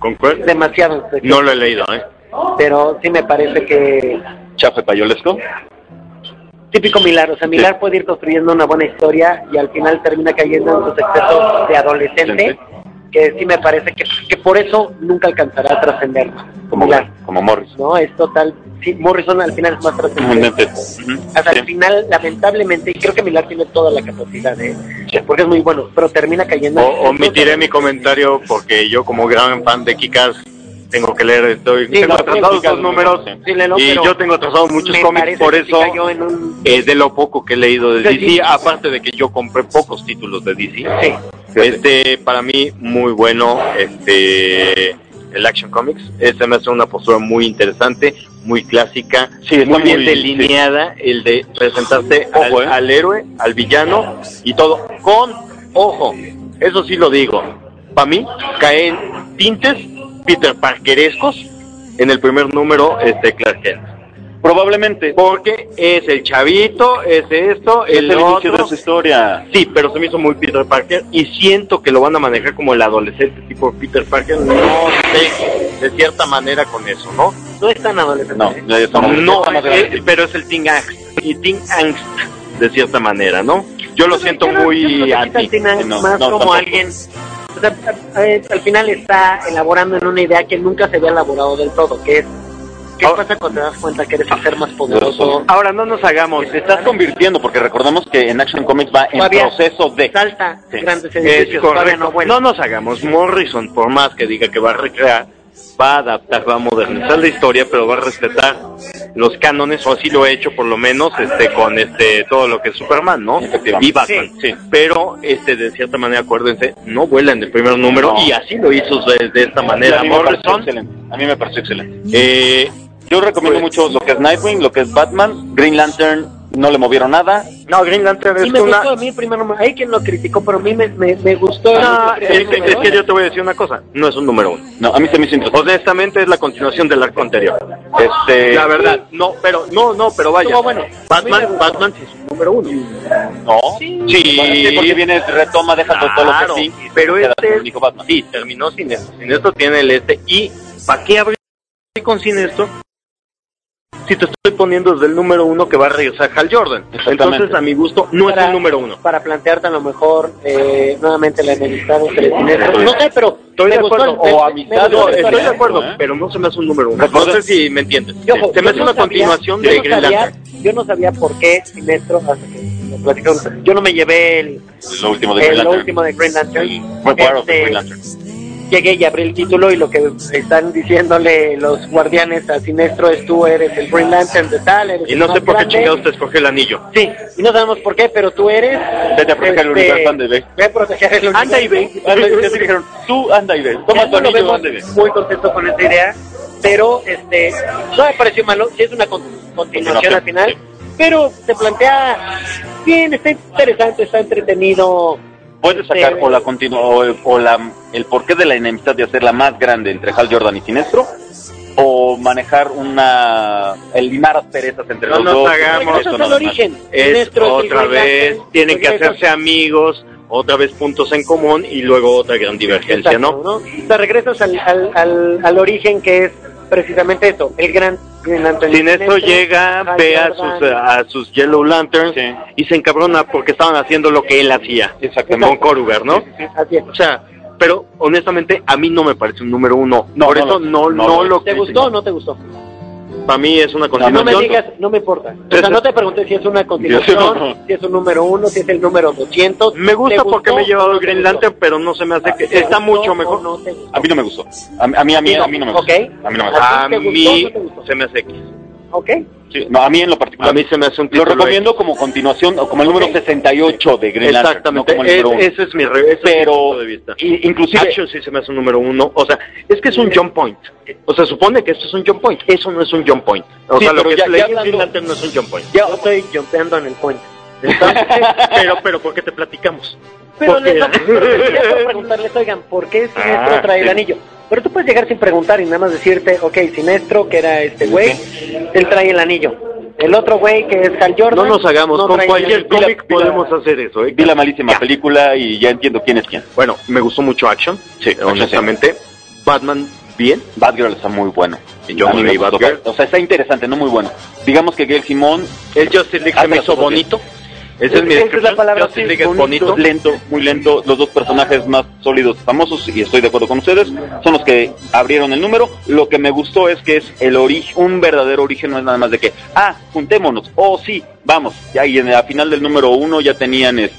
¿Concuerdo? demasiado. No lo he leído, Pero sí me parece que... ¿Chafe payolesco? Típico Millar, o sea, Millar puede ir construyendo una buena historia y al final termina cayendo en sus excesos de adolescente, que sí me parece que por eso nunca alcanzará a trascender como Millar. Como Morrison. No, es total, sí, Morrison al final es más trascendente. Hasta al final, lamentablemente, y creo que Millar tiene toda la capacidad, porque es muy bueno, pero termina cayendo... Omitiré mi comentario porque yo como gran fan de Kick-Ass tengo que leer, tengo atrasados los números y yo tengo atrasados muchos cómics, por eso de lo poco que he leído de DC, aparte de que yo compré pocos títulos de DC, para mí muy bueno, el Action Comics, me hace una postura muy interesante, muy clásica, muy bien delineada, el de presentarte al héroe, al villano y todo, ojo, eso sí lo digo, para mí caen tintes Peter Parkerescos en el primer número Clark Kent. Probablemente. Porque es el chavito, es esto, el otro. inicio de su historia. Sí, pero se me hizo muy Peter Parker y siento que lo van a manejar como el adolescente tipo Peter Parker. No sé, de cierta manera con eso, ¿no? No es tan adolescente. Pero es el Teen Angst. Y Teen Angst, de cierta manera, ¿no? Yo lo siento muy anti. Más como alguien... O sea, al final está elaborando en una idea que nunca se había elaborado del todo, que es ¿qué pasa cuando te das cuenta que eres el ser más poderoso? Ahora no nos hagamos, te estás convirtiendo, porque recordemos que en Action Comics va en proceso de salta grandes edificios, no nos hagamos. Morrison, por más que diga que va a recrear, va a adaptar, va a modernizar la historia, pero va a respetar los cánones, o así lo he hecho por lo menos con todo lo que es Superman, ¿no? Y Batman. Sí. Pero de cierta manera, acuérdense, no vuela en el primer número, y así lo hizo de esta manera Morrison. A mí me pareció excelente. Yo recomiendo mucho lo que es Nightwing, lo que es Batman, Green Lantern. No le movieron nada. No, Green Lantern es me gustó a mí el primer número. Hay quien lo criticó, pero a mí me gustó. No, es que yo te voy a decir una cosa. No es un número 1. No, a mí se me hizo interesante. Honestamente es la continuación del arco anterior. La verdad, pero vaya. No, bueno, Batman sí es un número 1. No. Sí, porque viene, retoma, deja todo lo que sí. Pero sí, terminó sin esto. Sin esto tiene el y ¿para qué abrir con sin esto? Si te estoy poniendo desde el número 1 que va a regresar Hal Jordan. Entonces, a mi gusto, no es el número 1. Para plantearte a lo mejor nuevamente la enemistad entre Sinestro. No sé, pero estoy de acuerdo. O amistad. Estoy de acuerdo, pero no se me hace un número 1. No sé si me entiendes. Se me hace una continuación de Green Lantern. Yo no sabía por qué Sinestro, hasta que me platicaron. Yo no me llevé lo último de Green Lantern. Llegué y abrí el título y lo que están diciéndole los guardianes a Sinestro es: tú eres el Green Lantern de tal, eres y no sé por qué chingados te escogió el anillo. Sí, y no sabemos por qué, pero tú eres... Vete a proteger el universo, anda y ve. Ve a proteger el universo. Anda y ve. Te dijeron, tú anda y ve. Toma tu anillo, anda y ve. Muy contento con esta idea, pero no me pareció malo, sí es una continuación al final, pero se plantea bien, está interesante, está entretenido. Puedes sacar el porqué de la enemistad de hacerla más grande entre Hal Jordan y Sinestro, o manejar el limar asperezas entre los dos. No nos hagamos. Eso es el origen. Otra vez, tienen que hacerse amigos, otra vez puntos en común y luego otra gran divergencia, ¿no? O sea, regresas al origen, que es precisamente eso, el gran Lantern. Sinestro llega, ve a sus Yellow Lanterns y se encabrona porque estaban haciendo lo que él hacía. Exactamente. Con Corruger, ¿no? Así es. O sea, pero honestamente a mí no me parece un número 1. Por eso no lo... ¿Te gustó o no te gustó? Para mí es una continuación. No me digas, no me importa. O sea, no te pregunté si es una continuación, si es un número 1, si es el número 200. Me gusta porque me he llevado el Green Lantern, pero no se me hace que... Está mucho mejor. A mí no me gustó. A mí no me gustó. A mí se me hace X. ¿Ok? Sí, no, a mí en lo particular. A mí se me hace un título. Lo recomiendo como continuación, o como el número 68 de Green Lantern. Exactamente, no como el número 1. Ese es mi punto de vista. Inclusive Action sí se me hace un número 1. O sea, es que es un jump point. O sea, supone que esto es un jump point. Eso no es un jump point. O sea, lo que es Green Lantern no es un jump point. Ya estoy jumpeando en el point. Entonces, pero ¿por qué te platicamos? Pero les preguntarles, oigan, ¿por qué Sinestro trae el anillo? Pero tú puedes llegar sin preguntar y nada más decirte, ok, Sinestro, que era este güey, él trae el anillo. El otro güey, que es Hal Jordan... No nos hagamos, con cualquier cómic podemos hacer eso. Vi la malísima película y ya entiendo quién es quién. Bueno, me gustó mucho Action, honestamente. Batman bien. Batgirl está muy bueno. Yo A mí me leí gustó. Batgirl. O sea, está interesante, no muy bueno. Digamos que Gail Simón... El Justice League se me hizo bonito. Esa es mi descripción. Justice League es bonito. Lento, muy lento. Los dos personajes más sólidos, famosos, y estoy de acuerdo con ustedes, son los que abrieron el número. Lo que me gustó es que es el origen, un verdadero origen, no es nada más de que, juntémonos, sí, vamos. Ya, y a final del número 1 ya tenían el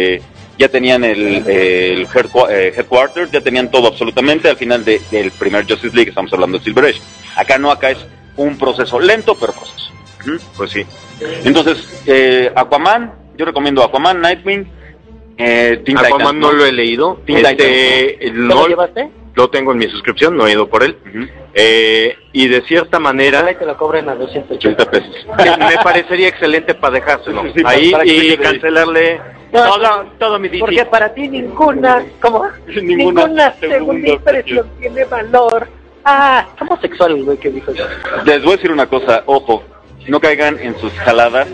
headquarters, ya tenían todo absolutamente. Al final del primer Justice League estamos hablando de Silver Age. Acá es un proceso lento, pero proceso. Pues sí. Entonces, Aquaman, yo recomiendo Aquaman, Nightwing, Teen Aquaman Titans, no lo he leído. Teen Titans. ¿Lo llevaste? Lo tengo en mi suscripción, no he ido por él. Y de cierta manera... te lo cobren a 280 pesos. Me parecería excelente para dejárselo Sí, ahí para que y se quede. cancelarle todo mi DC. Porque para ti ninguna segunda impresión tiene valor. ¿Cómo sexual el güey que dijo eso? Les voy a decir una cosa, ojo, no caigan en sus jaladas.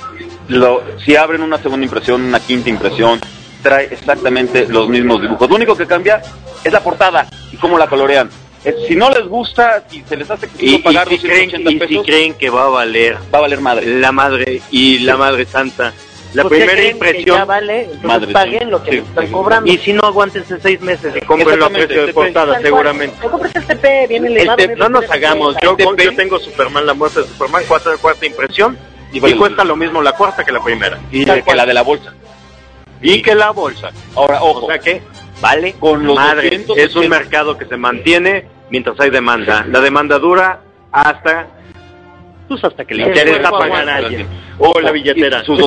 Si abren una segunda impresión, una quinta impresión, trae exactamente los mismos dibujos. Lo único que cambia es la portada y cómo la colorean. Si no les gusta, si se les hace pagar y si 280 pesos, si creen que va a valer madre. La madre y la Madre Santa. La Pues, primera ¿creen impresión que ya vale? Entonces Madre paguen lo que les están cobrando. Y si no, aguántense 6 meses y cómprenlo a precio de portada, seguramente. O compres el TP, bien elevado. No nos hagamos, yo tengo Superman, la muerte de Superman, cuarta impresión, y cuesta lo mismo la cuarta que la primera. Y que la de la bolsa. Y que la bolsa. Ahora, ojo. O sea que vale con los madre. 280. Es un mercado que se mantiene mientras hay demanda. La demanda dura hasta que le interesa pagar a alguien. O la billetera. Sus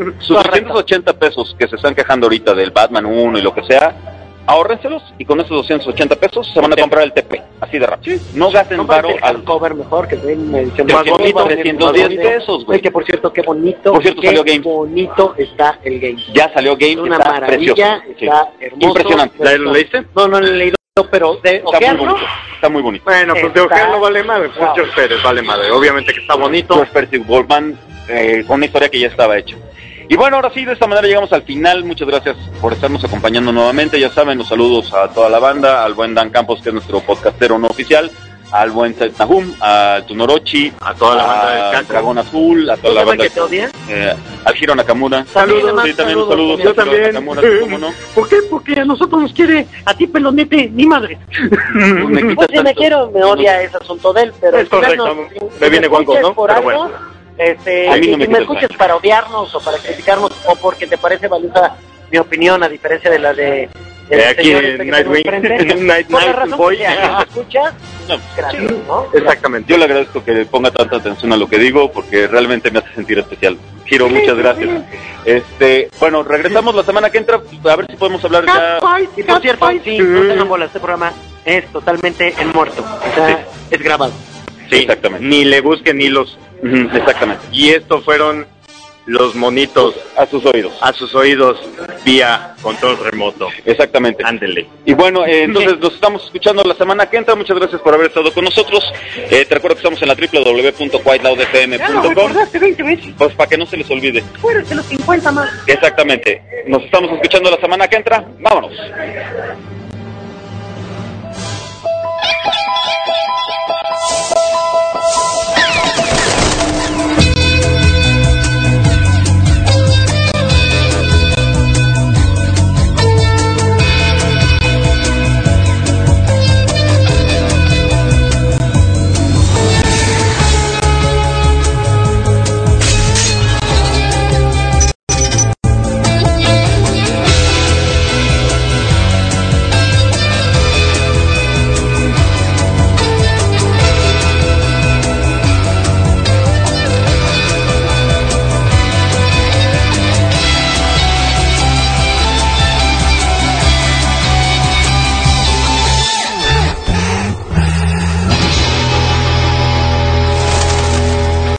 280 pesos que se están quejando ahorita del Batman 1 y lo que sea, ahórrenselos y con esos 280 pesos se van a comprar el TP, así de rápido. No gasten varo al cover mejor, que den una edición más bonito, 310 pesos, güey. Que por cierto, qué bonito. Por cierto, salió Games. Bonito está el Games. Ya salió Games, una está maravilla, precioso. está hermoso. Impresionante. ¿Lo leíste? No lo he leído, pero de ojearlo. Está muy bonito. Bueno, pues de ojearlo vale madre. Pues George Pérez vale madre. Obviamente que está bonito. George Pérez y Goldman, con una historia que ya estaba hecha. Y bueno, ahora sí, de esta manera llegamos al final. Muchas gracias por estarnos acompañando nuevamente. Ya saben, los saludos a toda la banda, al buen Dan Campos, que es nuestro podcastero no oficial, al buen Seth Nahum, a Tunorochi, a toda la banda del Dragón Azul, a toda la banda que te odia? al Hiro Nakamura. Saludos. Sí, también saludos. Yo también. Nakamura, ¿cómo no? ¿Por qué? Porque a nosotros nos quiere, a ti pelonete, ni madre. Pues si me quiero, me odia ese asunto de él, pero es correcto. Me viene guango, ¿no? Por Pero algo, bueno. A mí no me si me escuchas para odiarnos o para criticarnos o porque te parece valiosa mi opinión a diferencia de la de aquí en Nightwing, Night Boy. ¿Me escuchas? Gracias, ¿no? Exactamente. Yo le agradezco que ponga tanta atención a lo que digo porque realmente me hace sentir especial. Giro, muchas gracias. Bueno, regresamos la semana que entra a ver si podemos hablar ya. Y por cierto, sí, no tengan bola, este programa es totalmente en muerto, o sea, es grabado. Sí, exactamente. Ni le busquen hilos. Exactamente. Y estos fueron los monitos a sus oídos vía control remoto. Exactamente. Ándele. Y bueno, entonces nos estamos escuchando la semana que entra. Muchas gracias por haber estado con nosotros. Te recuerdo que estamos en la www.whiteloudfm.com. Pues para que no se les olvide. Fueron de los 50 más. Exactamente. Nos estamos escuchando la semana que entra. Vámonos.